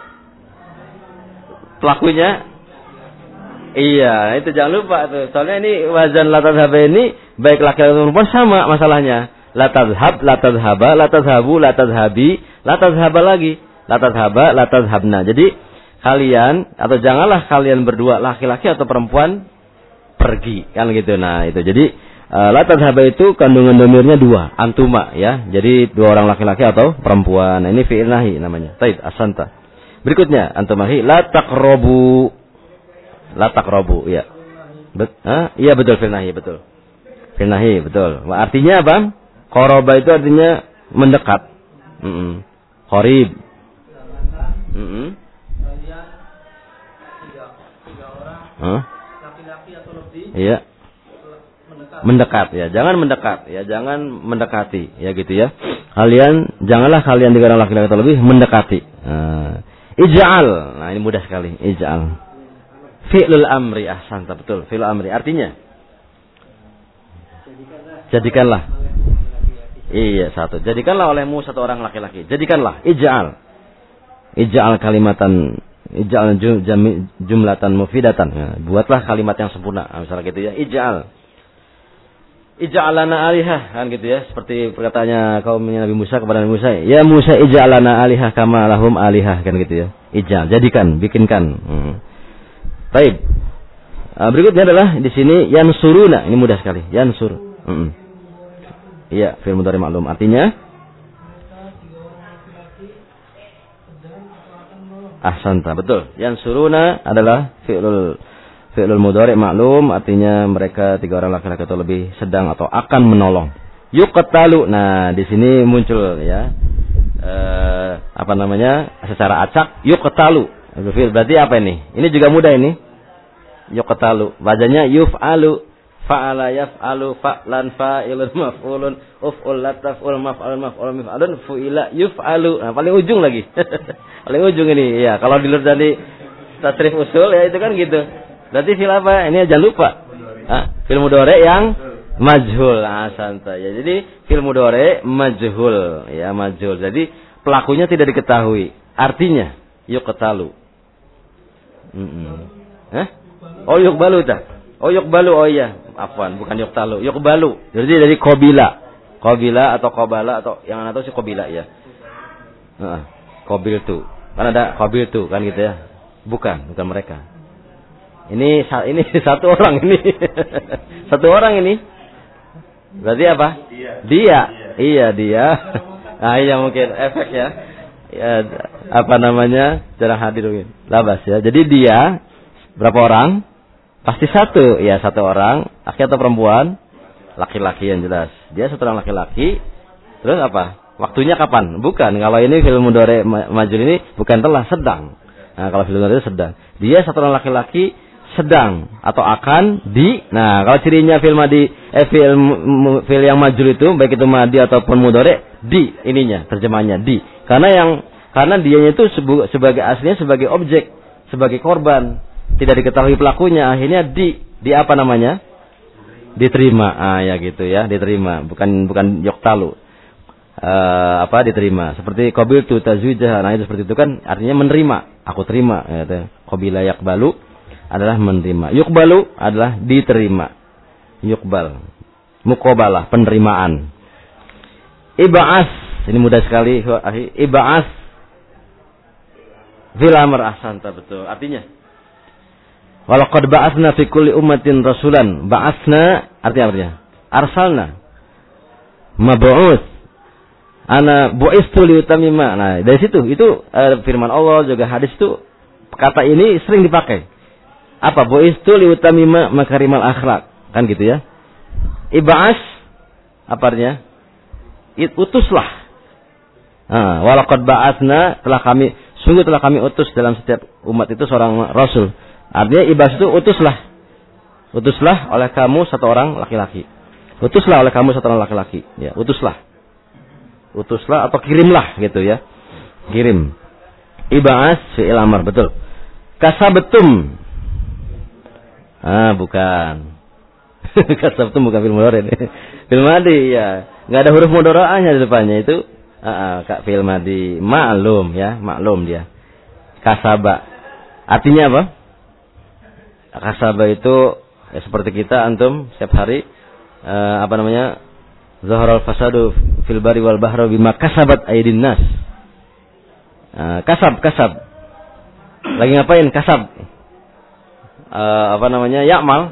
Pelakunya? Iya, itu jangan lupa tuh. Soalnya ini wazan la tadhhaba ini baik laki-laki atau perempuan sama masalahnya. La tadhhab, la tadhhaba, la tadhhabu, la tadhhabi, la tadhhaba lagi. La tadhhaba, la tadhhabna. Jadi kalian atau janganlah kalian berdua laki-laki atau perempuan pergi kan gitu. Nah, itu. Jadi uh, la tadhhaba itu kandungan domirnya dua, antuma ya. Jadi dua orang laki-laki atau perempuan. Nah, ini fi'il nahi namanya. Taib asanta. Berikutnya antumahi la taqrabu. La taqrabu ya. Bet, ah, iya betul fi'il nahi betul. Fi'il nahi betul. Artinya apa? Qaraba itu artinya mendekat. Heeh. Qarib. Heeh. Hah? Iya. Mendekat ya, jangan mendekat ya, jangan mendekati ya gitu ya. Kalian janganlah kalian tiga orang laki-laki atau lebih mendekati. Nah, ij'al. Nah, ini mudah sekali. Ij'al. Fi'lul amri ahsanta betul. Fi'lul amri artinya jadikanlah. Iya, satu. Jadikanlah olehmu satu orang laki-laki. Jadikanlah ij'al. Ij'al kalimatan ij'al jumlatan mufidatan. Nah, buatlah kalimat yang sempurna. Nah, misalnya gitu ya. Ij'al. Ij'alana alihah kan gitu ya. Seperti perkataannya kaumnya Nabi Musa kepada Nabi Musa. Ya Musa ij'alana alihah kama lahum alihah kan gitu ya. Ij'al, jadikan, bikinkan. Hmm. Baik. Uh, berikutnya adalah di sini yansuruna. Ini mudah sekali. Yansur. Hmm. Iya, fi'il mudhari ma'lum. Artinya ahsanta, betul. Yansuruna adalah fi'lul fi'lul mudhari ma'lum, artinya mereka tiga orang laki-laki atau lebih sedang atau akan menolong. Yuqtalu. Nah, di sini muncul ya. Eh, apa namanya? Secara acak yuqtalu. Berarti apa ini? Ini juga mudah ini. Yuqtalu. Wazannya yuf'alu. Fa'ala yaf'alu fa'lan fa'ilun maf'ulun uf'ul lataf'ul maf'alun maf'ulun maf'alun fu'ila yuf'alu. Nah, paling ujung lagi. Paling ujung ini. Ya, kalau dilihat dari tasrif usul ya itu kan gitu. Berarti fil apa? Ini jangan lupa. Ah, fil mudhari yang majhul. Ah, santai. Ya, jadi fil mudhari majhul, ya majhul. Jadi pelakunya tidak diketahui. Artinya yuqtalu. Heeh. Hah? Oh, yuqbalu ta. Oh, yuqbalu. Oh iya. Afwan, bukan yuqtalu. Yuqbalu. Jadi dari qabila. Qabila atau qabala atau yang ana tahu sih qabila ya. Heeh. Qabil tu. Kan ada qabil tu kan gitu ya. Bukan, bukan mereka. Ini ini satu orang ini. Satu orang ini. Berarti apa? Dia. Dia. Iya, dia. Nah, iya mungkin efek ya. Ya apa namanya? Jarang hadir mungkin. Labas ya. Jadi dia berapa orang? Pasti satu. Ya, satu orang. Laki atau perempuan? Laki-laki yang jelas. Dia satu orang laki-laki. Terus apa? Waktunya kapan? Bukan. Kalau ini fil mudhari majhul ini bukan telah, sedang. Nah, kalau fil mudhari sedang. Dia satu orang laki-laki sedang atau akan di. Nah, kalau cirinya fil madi eh fil fil yang majhul itu baik itu madi ataupun mudhari di ininya, terjemahnya di. Karena yang karena dianya itu sebagai aslinya sebagai objek, sebagai korban, tidak diketahui pelakunya, akhirnya di di apa namanya? Diterima. Ah ya gitu ya, diterima, bukan bukan yuqtalu. Uh, apa diterima? Seperti qabiltu tazwijah. Nah, itu seperti itu kan artinya menerima, aku terima gitu. Qabila yaqbalu adalah menerima. Yuqbalu adalah diterima. Yuqbal. Muqabalah, penerimaan. Ib'as, ini mudah sekali. Ib'as fil amr ahsanta, betul. Artinya, walaqad ba'atsna fi kulli ummatin rasulan. Ba'atsna artinya artinya arsalna. Mab'uts. Ana bu'istu liutamima. Nah, dari situ itu uh, firman Allah juga hadis itu kata ini sering dipakai. Apa? Bu'istu liutamima makarimal akhlak. Kan gitu ya. Ib'as apa artinya? Utuslah. Nah, walaqad ba'atsna, telah kami sungguh telah kami utus dalam setiap umat itu seorang rasul. Artinya ib'as itu utuslah. Utuslah oleh kamu satu orang laki-laki. Utuslah oleh kamu satu orang laki-laki. Ya, utuslah. Utuslah atau kirimlah gitu ya. Kirim. Ib'as fi'il amr, betul. Kasabtum. Ah, bukan. Kasabtum bukan fi'il mudhari. Fi'il madhi ya. Enggak ada huruf mudhari'ahnya di depannya itu. Heeh, uh, uh, fi'il madhi maklum ya, maklum dia. Kasaba. Artinya apa? Kasaba itu ya, seperti kita antum setiap hari uh, apa namanya? Zaharal fasadu fil bari wal bahri bima kasabat aydin nas. Uh, kasab, kasab. Lagi ngapain? Kasab. Uh, apa namanya? Ya'mal.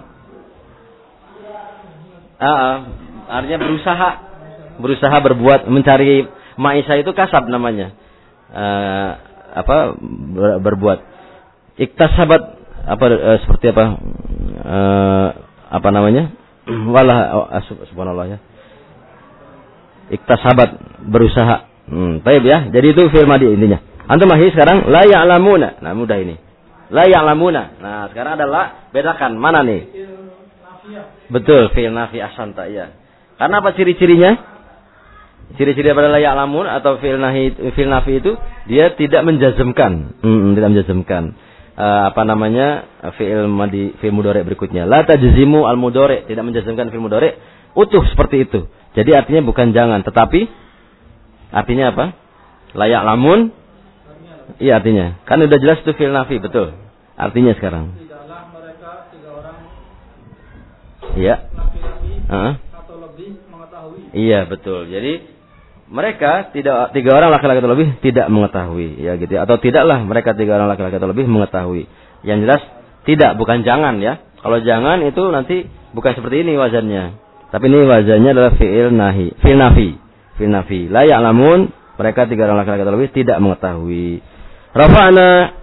Uh, uh, artinya berusaha, berusaha berbuat, mencari maisha itu kasab namanya. Uh, apa? Ber, berbuat. Iktasabat apa uh, seperti apa? Uh, apa namanya? Walah uh, subhanallah ya. Iktasabat, berusaha. Hmm, baik ya. Jadi itu fi'il madhi intinya. Antum masih sekarang la ya'lamuna. Nah, mudah ini. La ya'lamuna. Nah, sekarang adalah bedakan mana nih? Betul, fi'il nafi ahsanta ya. Karena apa ciri-cirinya? Ciri-ciri pada la ya'lamun atau fi'il nahi fi'il nafi itu dia tidak menjazmkan. Hmm, tidak menjazmkan. Uh, apa namanya? Fi'il madhi fi'il mudhari berikutnya. La tajzimu al mudhari, tidak menjazmkan fi'il mudhari utuh seperti itu. Jadi artinya bukan jangan, tetapi artinya apa? Layak lamun. Iya artinya. Kan udah jelas itu fi'il nafi, betul. Artinya sekarang. Tidaklah mereka tiga orang. Iya. Laki-laki uh-huh. atau lebih mengetahui. Iya betul. Jadi mereka tidak tiga orang laki-laki atau lebih tidak mengetahui, ya gitu. Atau tidaklah mereka tiga orang laki-laki atau lebih mengetahui. Yang jelas tidak, bukan jangan ya. Kalau jangan itu nanti bukan seperti ini wazannya. Tapi ini wazannya adalah fi'il nahi, fi'il nafi, fi'il nafi. La ya'lamun, mereka tiga orang laki-laki atau lebih tidak mengetahui. Rafa'na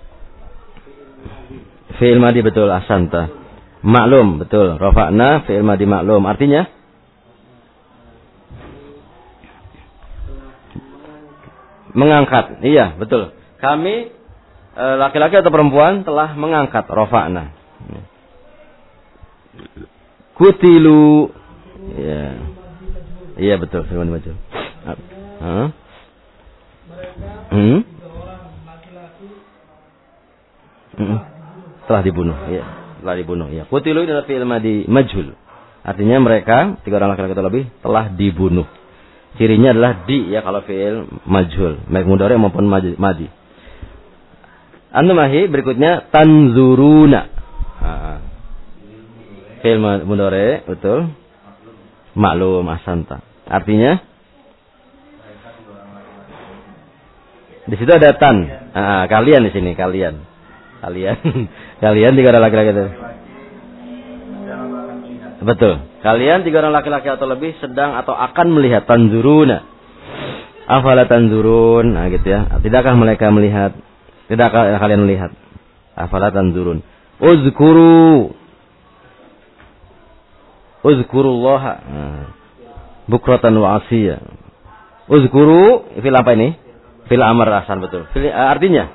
fi'il madhi, betul, ahsanta. Maklum, betul. Rafa'na fi'il madhi maklum. Artinya mengangkat. Iya, betul. Kami laki-laki atau perempuan telah mengangkat. Rafa'na. Kutilu. Iya. Iya betul, firman baca. Heeh. Hmm? Hmm. Telah dibunuh, ya. Telah dibunuh, ya. Kutilu adalah fi'il madhi majhul. Artinya mereka tiga orang laki-laki atau lebih telah dibunuh. Cirinya adalah di ya kalau fi'il majhul, baik mudhari maupun madhi. Antum mahi berikutnya tanzuruna. Heeh. Fi'il mudhari, betul. Maklum ahsanta. Artinya di situ ada tan. Ah, kalian di sini, kalian. Kalian. Kalian tiga orang laki-laki itu. Betul. Kalian tiga orang laki-laki atau lebih sedang atau akan melihat tanzuruna. Afala tanzurun. Nah, gitu ya. Tidakkah mereka melihat? Tidakkah kalian melihat? Afala tanzurun. Uzkuru. Uzkurullaha. Nah. Bukratan wa asiyya. Uzkuru fil apa ini? Fil amr ahsan, betul. Fil, uh, artinya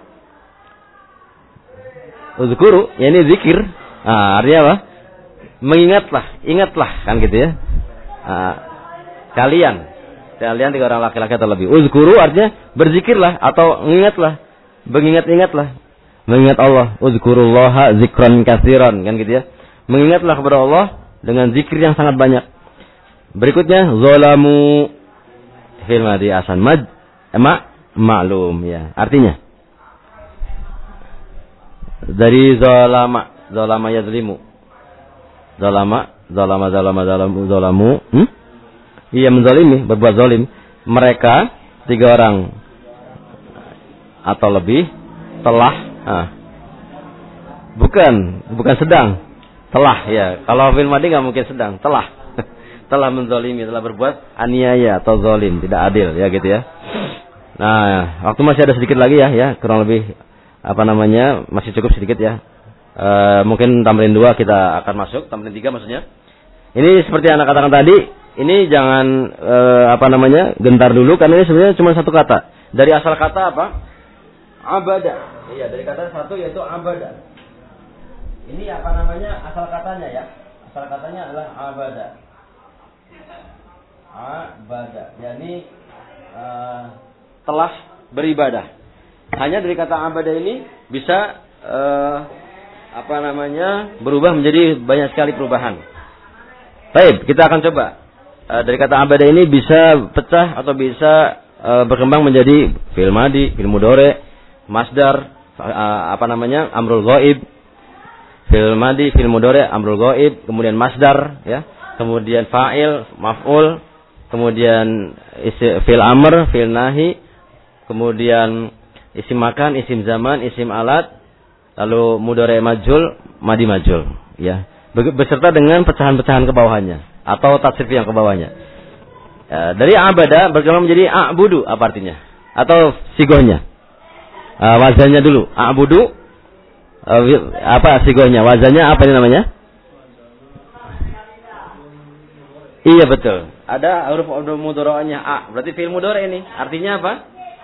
uzkuru, ya ini zikir. Ah, artinya apa? Mengingatlah, ingatlah kan gitu ya. Ah, kalian, kalian tiga orang laki-laki atau lebih. Uzkuru artinya berzikirlah atau mengingatlah, mengingat-ingatlah, mengingat Allah. Uzkurullaha zikran katsiran kan gitu ya. Mengingatlah kepada Allah dengan zikir yang sangat banyak. Berikutnya zalamu fil madhi asan mad ma maklum ya. Artinya Dari zalama, zalama yazlimu. Zalama, zalama, zalama, zalamu, zalamu. Hmm? Iya, menzalimi, berbuat zalim. Mereka tiga orang atau lebih telah, ah. bukan, bukan sedang, telah ya. Kalau fil madhi nggak mungkin sedang, telah, telah menzalimi, telah berbuat aniaya atau zalim, tidak adil, ya gitu ya. Nah, waktu masih ada sedikit lagi ya, ya kurang lebih apa namanya masih cukup sedikit ya. E, mungkin tamrin dua kita akan masuk, tamrin tiga maksudnya. Ini seperti yang anak katakan tadi, ini jangan e, apa namanya gentar dulu karena ini sebenarnya cuma satu kata. Dari asal kata apa? Abada. Iya, dari kata satu yaitu abada. Ini apa namanya asal katanya ya? Asal katanya adalah abada. Abada. Yani e, telah beribadah. Hanya dari kata abada ini bisa uh, apa namanya berubah menjadi banyak sekali perubahan. Baik, kita akan coba uh, dari kata abada ini bisa pecah atau bisa uh, berkembang menjadi fi'il madhi, fi'il mudhari, masdar, uh, apa namanya amrul ghaib, fi'il madhi, fi'il mudhari, amrul ghaib, kemudian masdar, ya, kemudian fa'il, maf'ul, kemudian fi'il amr, fi'il nahi, kemudian isim makan, isim zaman, isim alat, lalu mudhari majhul, madhi majhul, ya. Beserta dengan pecahan-pecahan ke bawahnya atau tatsrif yang ke bawahnya. Ya, dari abada berkembang menjadi a'budu, apa artinya? Atau sigohnya? Uh, wazannya dulu, a'budu, uh, apa sigohnya? Wazannya apa ini namanya? Iya betul. Ada huruf mudhari'nya a. Berarti fi'il mudhari ini. Artinya apa?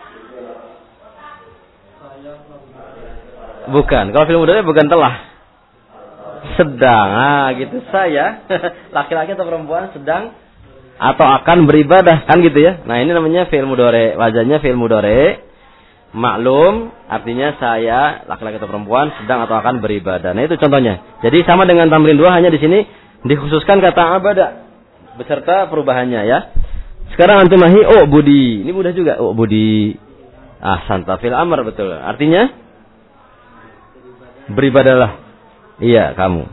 Bukan. Kalau fi'il mudhari bukan telah. Sedang. Ah, gitu saya. Laki-laki atau perempuan sedang atau akan beribadah, kan gitu ya. Nah, ini namanya fi'il mudhari. Wazannya fi'il mudhari. Maklum artinya saya laki-laki atau perempuan sedang atau akan beribadah. Nah, itu contohnya. Jadi sama dengan tamrin dua, hanya di sini dikhususkan kata abada beserta perubahannya ya. Sekarang antum nahi oh budi. Ini mudah juga. Oh budi. Ah, santa fil amr betul. Artinya beribadahlah. Iya, kamu.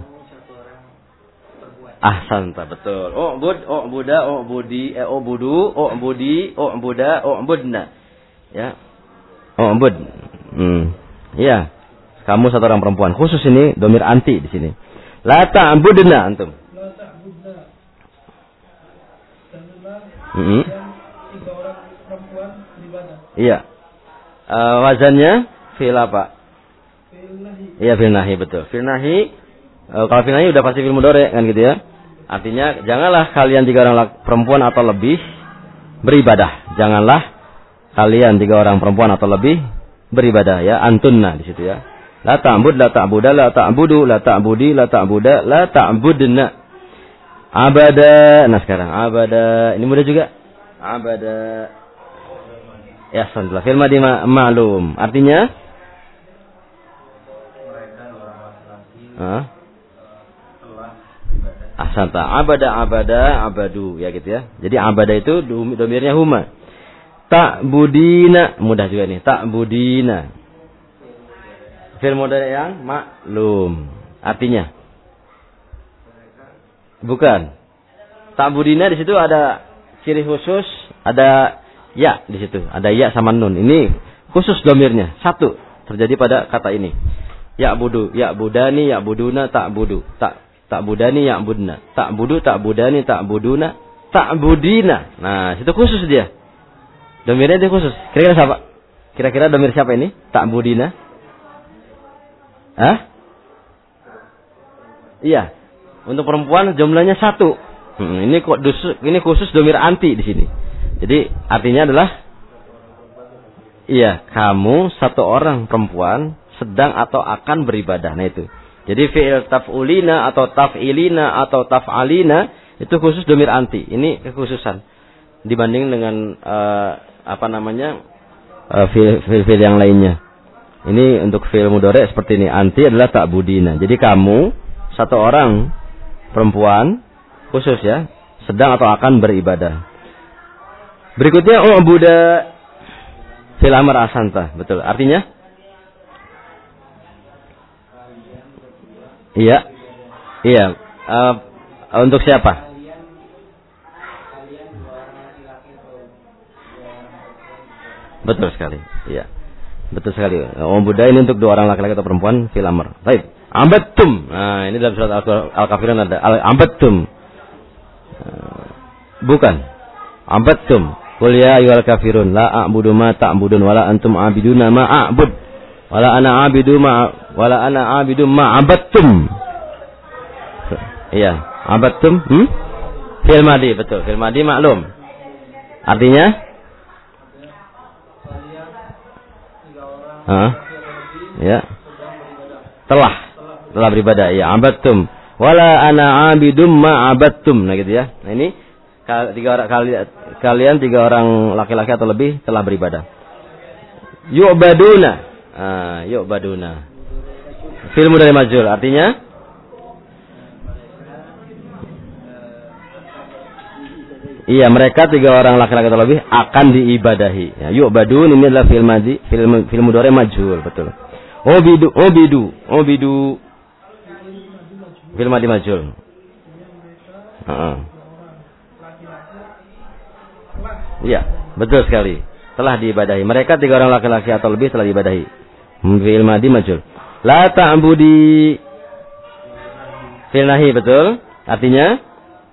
Ah, santa betul. Oh bud, oh buda, oh budi, eh, oh budu, oh budi, oh buda, oh budna. Ya. Oh bud. Hmm. Iya. Kamu satu orang perempuan. Khusus ini domir anti di sini. La ta'budna antum. La ta'budna. Mm -hmm. Tiga orang perempuan beribadah. Iya. Uh, wazannya fi'il apa? Fi'il nahi. Iya, fi'il nahi betul. Fi'il nahi uh, kalau fi'il nahi udah pasti fi'il mudhari kan gitu ya. Artinya janganlah kalian tiga orang perempuan atau lebih beribadah. Janganlah kalian tiga orang perempuan atau lebih beribadah ya. Antunna di situ ya. La ta'bud, la ta'buda, la ta'budu, la ta'budi, la ta'buda, la ta'budna. Abada. Nah sekarang abada. Ini mudah juga. Abada. Ya, sanlah. Fi'il madhi ma'lum. Artinya? Hah? Ahsanta. Abada, abada, abadu. Ya gitu ya. Jadi abada itu domirnya huma. Ta'budina. Mudah juga nih. Ta'budina. Fi'il mudhari yang maklum. Artinya? Bukan. Ta'budina di situ ada ciri khusus, ada ya di situ, ada ya sama nun. Ini khusus domirnya satu terjadi pada kata ini. Ya budu, ya budani, ya buduna, tak budu, tak tak budani, ya budna, tak budu, tak budani, tak buduna, tak budina. Nah, situ khusus dia. Domirnya dia khusus. Kira-kira siapa? Kira-kira domir siapa ini? Tak budina? Hah? Iya. Untuk perempuan jumlahnya satu. Hmm, ini kok ini khusus domir anti di sini. Jadi artinya adalah iya, kamu satu orang perempuan sedang atau akan beribadah. Nah itu. Jadi fi'il taf'ulina atau taf'ilina atau taf'alina itu khusus domir anti. Ini kekhususan dibanding dengan uh, apa namanya uh, fi'il yang lainnya. Ini untuk fi'il mudhari seperti ini. Anti adalah ta'budina. Jadi kamu satu orang perempuan khusus ya, sedang atau akan beribadah. Berikutnya u'buda fil amr ahsanta. Betul. Artinya Iya. Iya. Uh, untuk siapa? Betul sekali. Iya. Betul sekali. Om Buddha ini untuk dua orang laki-laki atau perempuan fil amr. Baik. Ambattum. Nah, ini dalam surat Al-Kafirun ada ambattum. Bukan. Ambattum. Qul ya ayyuhal kafirun la a'budu ma ta'budun wala antum 'abiduna ma a'bud wala ana 'abidu ma wala ana 'abidu ma 'abattum. Iya, 'abattum. Hmm? Fil madi, betul. Fil madi maklum. Artinya Hah? Ya. Telah telah beribadah. Ya, abattum. Wala ana 'abidum ma 'abattum. Nah gitu ya. Nah ini tiga orang kalian kalian tiga orang laki-laki atau lebih telah beribadah. Yu'baduna. Ah, yu'baduna. Fil mudhari majhul artinya iya, mereka tiga orang laki-laki atau lebih akan diibadahi. Ya, yu'badun ini adalah fil madi, fil fil mudhari majhul, betul. Ubidu, ubidu, ubidu. Fil madi majhul. Heeh. Iya, betul sekali. Telah diibadahi. Mereka tiga orang laki-laki atau lebih telah diibadahi. Fil madi majhul. La ta'budi. Fil nahi, betul. Artinya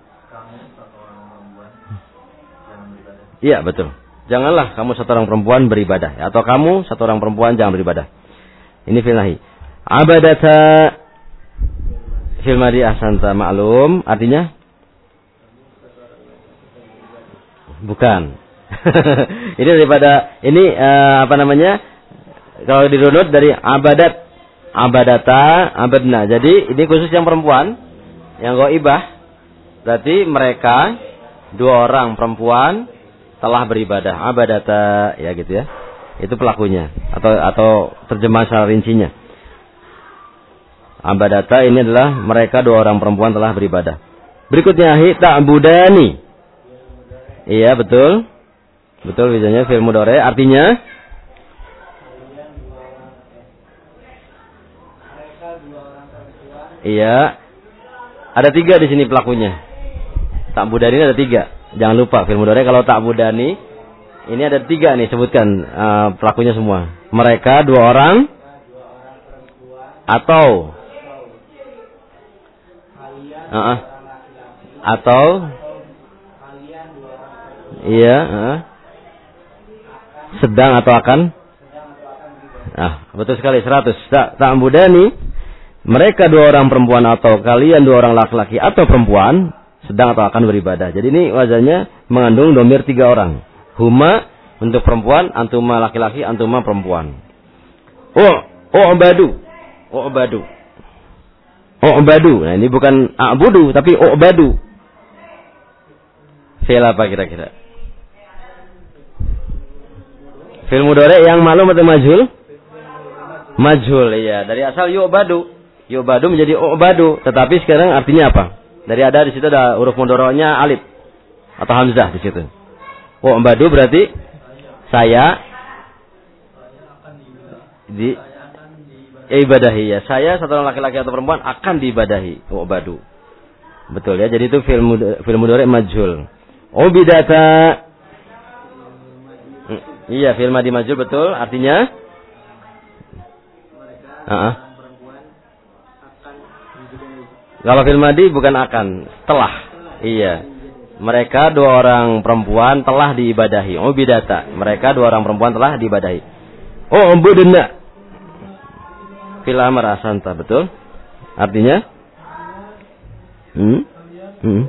iya, betul. Janganlah kamu satu orang perempuan beribadah. Atau kamu satu orang perempuan jangan beribadah. Ini fil nahi. Abadata fil madi ahsanta ma'lum. Artinya? Bukan. Ini daripada, ini uh, apa namanya? Kalau dirunut dari abadat. Abadata, abadna. Jadi ini khusus yang perempuan. Yang ghaibah. Berarti mereka dua orang perempuan telah beribadah, abadata, ya gitu ya. Itu pelakunya atau atau terjemahan secara rincinya. Abadata ini adalah mereka dua orang perempuan telah beribadah. Berikutnya hi ta'budani. Iya, betul. Betul biasanya fil mudhari artinya iya. Ada tiga di sini pelakunya. Ta'budani ada tiga. Jangan lupa fil mudhari kalau ta'budani ini ada tiga nih sebutkan uh, pelakunya semua. Mereka dua orang atau uh -uh. atau iya uh, sedang atau akan. Ah, betul sekali seratus. Ta'budani mereka dua orang perempuan atau kalian dua orang laki-laki atau perempuan sedang atau akan beribadah. Jadi ini wazannya mengandung domir tiga orang. Huma untuk perempuan, antuma laki-laki, antuma perempuan. Oh, u'badu. U'badu. U'badu. Nah, ini bukan a'budu tapi u'badu. Fi'il apa kira-kira? Fi'il mudhari yang maklum atau majhul? Majhul, iya. Dari asal yu'badu. Yu'badu menjadi u'badu, tetapi sekarang artinya apa? Dari ada di situ ada huruf mudhari'nya alif atau hamzah di situ. Oh, u'badu berarti saya di ibadahi ya. Saya satu orang laki-laki atau perempuan akan diibadahi. U'badu. Betul ya. Jadi itu fil mudhari' majhul. Ubidata. Iya, fil madi majhul betul. Artinya Heeh. Kalau fil madi bukan akan, telah. Iya. Mereka dua orang perempuan telah diibadahi. Ubidata. Mereka dua orang perempuan telah diibadahi. Oh, umbudna. Fil amr asanta, betul? Artinya? Hmm? Hmm.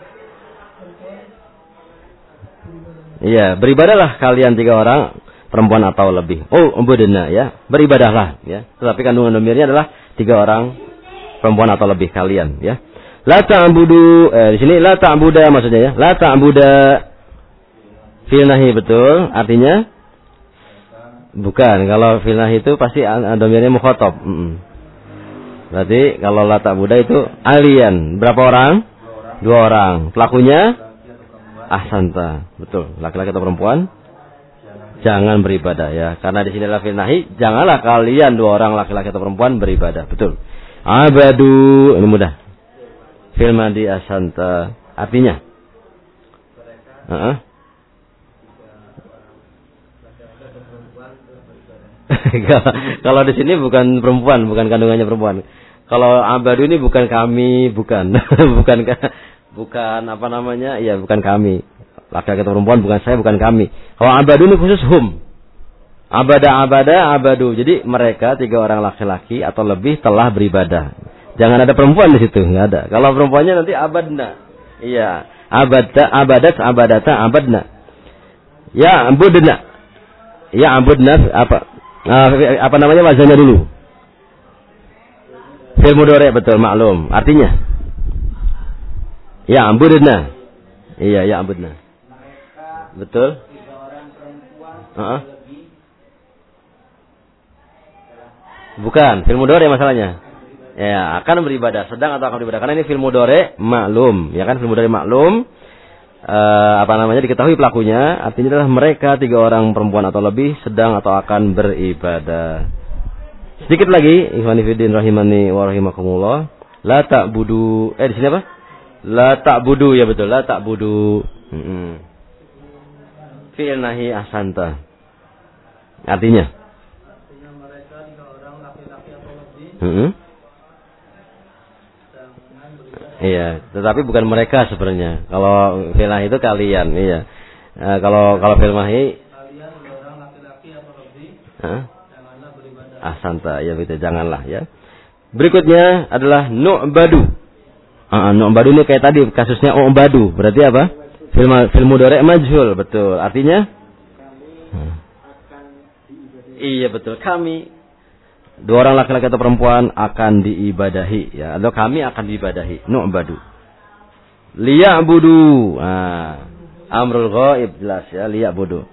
Iya, beribadahlah kalian tiga orang perempuan atau lebih. Oh, umbudna ya. Beribadahlah ya. Tetapi kandungan domirnya adalah tiga orang perempuan atau lebih kalian ya. La ta'budu eh di sini la ta'buda maksudnya ya. La ta'buda fil nahi betul. Artinya bukan. Kalau fil nahi itu pasti domirnya mukhatab. Mm-mm. Berarti kalau la ta'buda itu alien. Berapa orang? Dua orang. Pelakunya ahsanta. Betul. Laki-laki atau perempuan? Jangan beribadah ya. Karena di sini adalah fil nahi, janganlah kalian dua orang laki-laki atau perempuan beribadah. Betul. Abadu, ini mudah. Fi'il madhi ahsanta. Artinya? Heeh. Kalau di sini bukan perempuan, bukan kandungannya perempuan. Kalau abadu ini bukan kami, bukan. bukan bukan apa namanya? Ya, bukan kami. Laki-laki atau perempuan bukan saya, bukan kami. Kalau abadu ini khusus hum. Abada abada abadu. Jadi mereka tiga orang laki-laki atau lebih telah beribadah. Jangan ada perempuan di situ, enggak ada. Kalau perempuannya nanti abadna. Iya, abada abadat abadata abadna. Ya, abudna. Ya, abudna apa? Uh, apa namanya wazannya dulu? Fi'il mudhari' betul, maklum. Artinya? Ya, abudna. Iya, ya abudna. Betul? Uh-uh. Bukan, fi'il mudhari' masalahnya. Ya, akan beribadah, sedang atau akan beribadah. Karena ini fi'il mudhari' maklum, ya kan, fi'il mudhari' maklum. Uh, apa namanya diketahui pelakunya, artinya adalah mereka tiga orang perempuan atau lebih sedang atau akan beribadah. Sedikit lagi, ikhwan fillah rahimani wa rahimakumullah. La ta'budu, eh di sini apa? La ta'budu, ya betul, la ta'budu. Heeh. Fi'il nahi ahsanta. Artinya? Artinya mereka tiga orang laki-laki atau lebih. Heeh. Iya, tetapi bukan mereka sebenarnya. Kalau filah itu kalian, iya. E, kalau kalau fil mahi kalian orang laki-laki atau lebih. Heeh. Janganlah beribadah. Ahsanta, ya betul, janganlah ya. Berikutnya adalah nu'badu. Ah, nu'badu ini kayak tadi kasusnya u'badu. Berarti apa? Fil fil mudhari' majhul, betul. Artinya kami akan diibadahi. Iya betul, kami dua orang laki-laki atau perempuan akan diibadahi, ya, atau kami akan diibadahi. Nu'badu. Liya'budu. Ah, amrul ghaib jelas ya, liya'budu.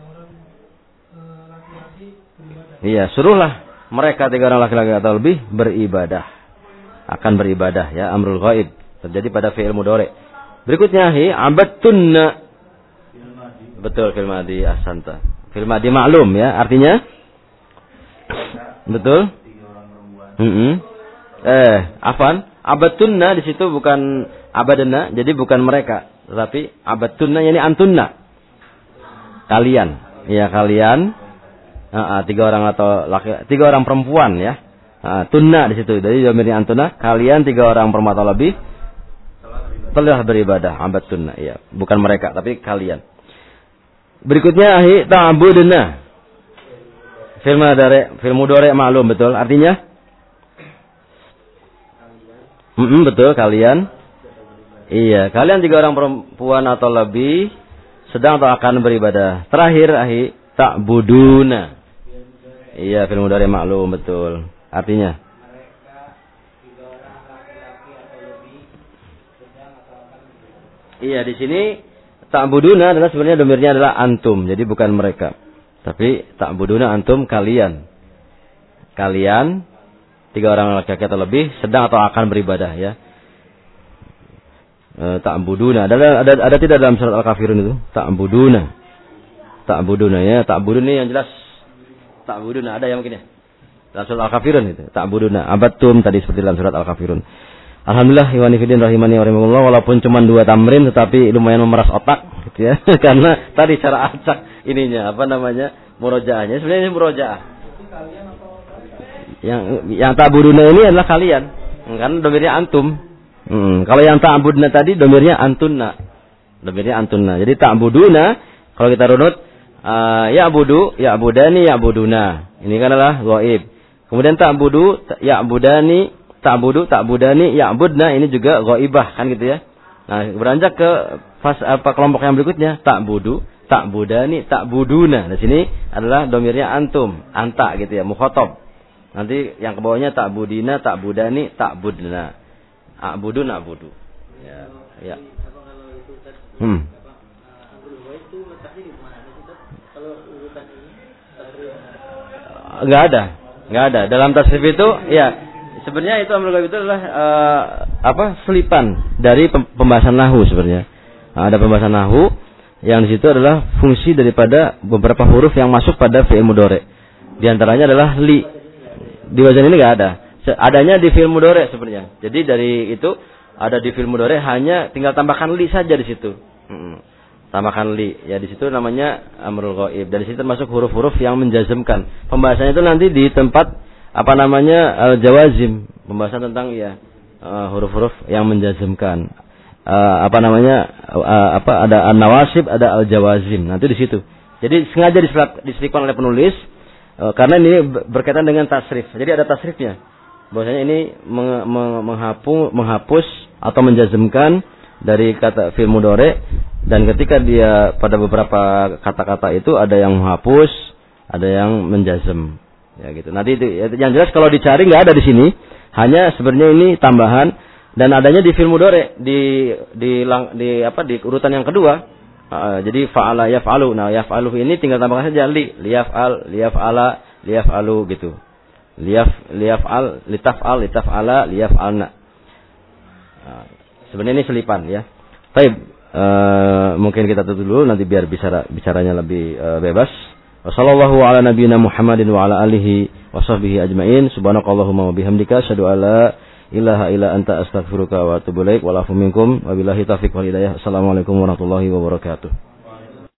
Iya, suruhlah mereka tiga orang laki-laki atau lebih beribadah. Akan beribadah ya, amrul ghaib. Terjadi pada fi'il mudhari'. Berikutnya hi abadtunna. Betul, fi'il madhi ahsanta. Fi'il madhi maklum ya, artinya betul? Mm-hmm. Eh, afan, abadtunna di situ bukan abadana, jadi bukan mereka, tetapi abadtunna yani antunna. Kalian, ya kalian. Uh, uh, tiga orang atau laki, tiga orang perempuan ya. Uh, tunna di situ. Jadi dhamirnya antunna, kalian tiga orang perempuan atau lebih telah beribadah, abadtunna, ya, bukan mereka, tapi kalian. Berikutnya ahi ta'buduna. Fil mudhari', fil mudhari' maklum betul. Artinya? Mm-mm, betul, kalian. Iya, kalian tiga orang perempuan atau lebih sedang atau akan beribadah. Terakhir ahi ta'buduna. Iya, fil mudhari' maklum betul. Artinya? Iya, di sini ta'buduna adalah sebenarnya domirnya adalah antum, jadi bukan mereka. Tapi ta'buduna antum kalian. Kalian tiga orang laki-laki atau lebih sedang atau akan beribadah ya. E, ta'buduna ada ada ada tidak dalam surat Al-Kafirun itu? Ta'buduna. Ta'buduna ya, ta'budun ini yang jelas. Ta'buduna ada ya mungkin ya. Dalam surat Al-Kafirun itu, ta'buduna. Abattum tadi seperti dalam surat Al-Kafirun. Alhamdulillah ikhwani fillah rahimani wa rahimakumullah, walaupun cuma dua tamrin tetapi lumayan memeras otak gitu ya. Karena tadi cara acak ininya apa namanya? Murojaahnya. Sebenarnya ini murojaah. Yang yang ta'buduna ini adalah kalian. Kan domirnya antum. Hmm, kalau yang ta'budna tadi domirnya antunna. Domirnya antunna. Jadi ta'buduna kalau kita runut uh, ya'budu, ya'budani, ya'buduna. Ini kan adalah ghaib. Kemudian ta'budu, ya'budani, ta'budu, ta'budani, ya'budna, ini juga ghaibah kan gitu ya. Nah, beranjak ke fas apa kelompok yang berikutnya, ta'budu, ta'budani, ta'buduna. Di sini adalah domirnya antum, anta gitu ya, mukhatab. Nanti yang ke bawahnya ta'budina, ta'budani, ta'budna. A'budu, na'budu. Ya, ya. Hmm. Enggak ada. Enggak ada. Dalam tasrif itu ya sebenarnya itu amrul ghaib itu adalah uh, apa? Selipan dari pembahasan nahwu sebenarnya. Nah, ada pembahasan nahwu yang di situ adalah fungsi daripada beberapa huruf yang masuk pada fi'il mudhari'. Di antaranya adalah li. Di wazan ini enggak ada. adanya di fi'il mudhari sebenarnya. Jadi dari itu ada di fi'il mudhari hanya tinggal tambahkan li saja di situ. Hmm. Tambahkan li. Ya di situ namanya amrul ghaib. Dari situ termasuk huruf-huruf yang menjazmkan. Pembahasannya itu nanti di tempat apa namanya al-jawazim. Pembahasan tentang ya uh, huruf-huruf yang menjazmkan. Uh, apa namanya uh, apa ada an-nawasib, ada al-jawazim. Nanti di situ. Jadi sengaja diselipkan oleh penulis uh, karena ini berkaitan dengan tasrif. Jadi ada tasrifnya. Bahwasanya ini meng, meng, menghapus, menghapus atau menjazmkan dari kata fi'il mudhari, dan ketika dia pada beberapa kata-kata itu ada yang menghapus, ada yang menjazm. Ya gitu. Nanti itu, yang jelas kalau dicari nggak ada di sini, hanya sebenarnya ini tambahan dan adanya di fi'il mudhari di di, di di apa di urutan yang kedua. Uh, jadi fa'ala yaf'alu. Nah, yaf'alu ini tinggal tambahkan saja li, liyaf'al, liyaf'ala, liyaf'alu gitu. Liyaf liyaf'al, litaf'al, litaf'ala, liyaf'alna. Nah, sebenarnya ini selipan ya. Baik, uh, mungkin kita tutup dulu nanti biar bicara bicaranya lebih uh, bebas. Wassallallahu ala nabiyyina Muhammadin wa ala alihi wa sahbihi ajmain. Subhanakallahumma wa bihamdika asyhadu an la ilaha illa anta astaghfiruka wa atubu ilaik. Wa lafu minkum wa billahi taufiq wal hidayah. Assalamualaikum warahmatullahi wabarakatuh.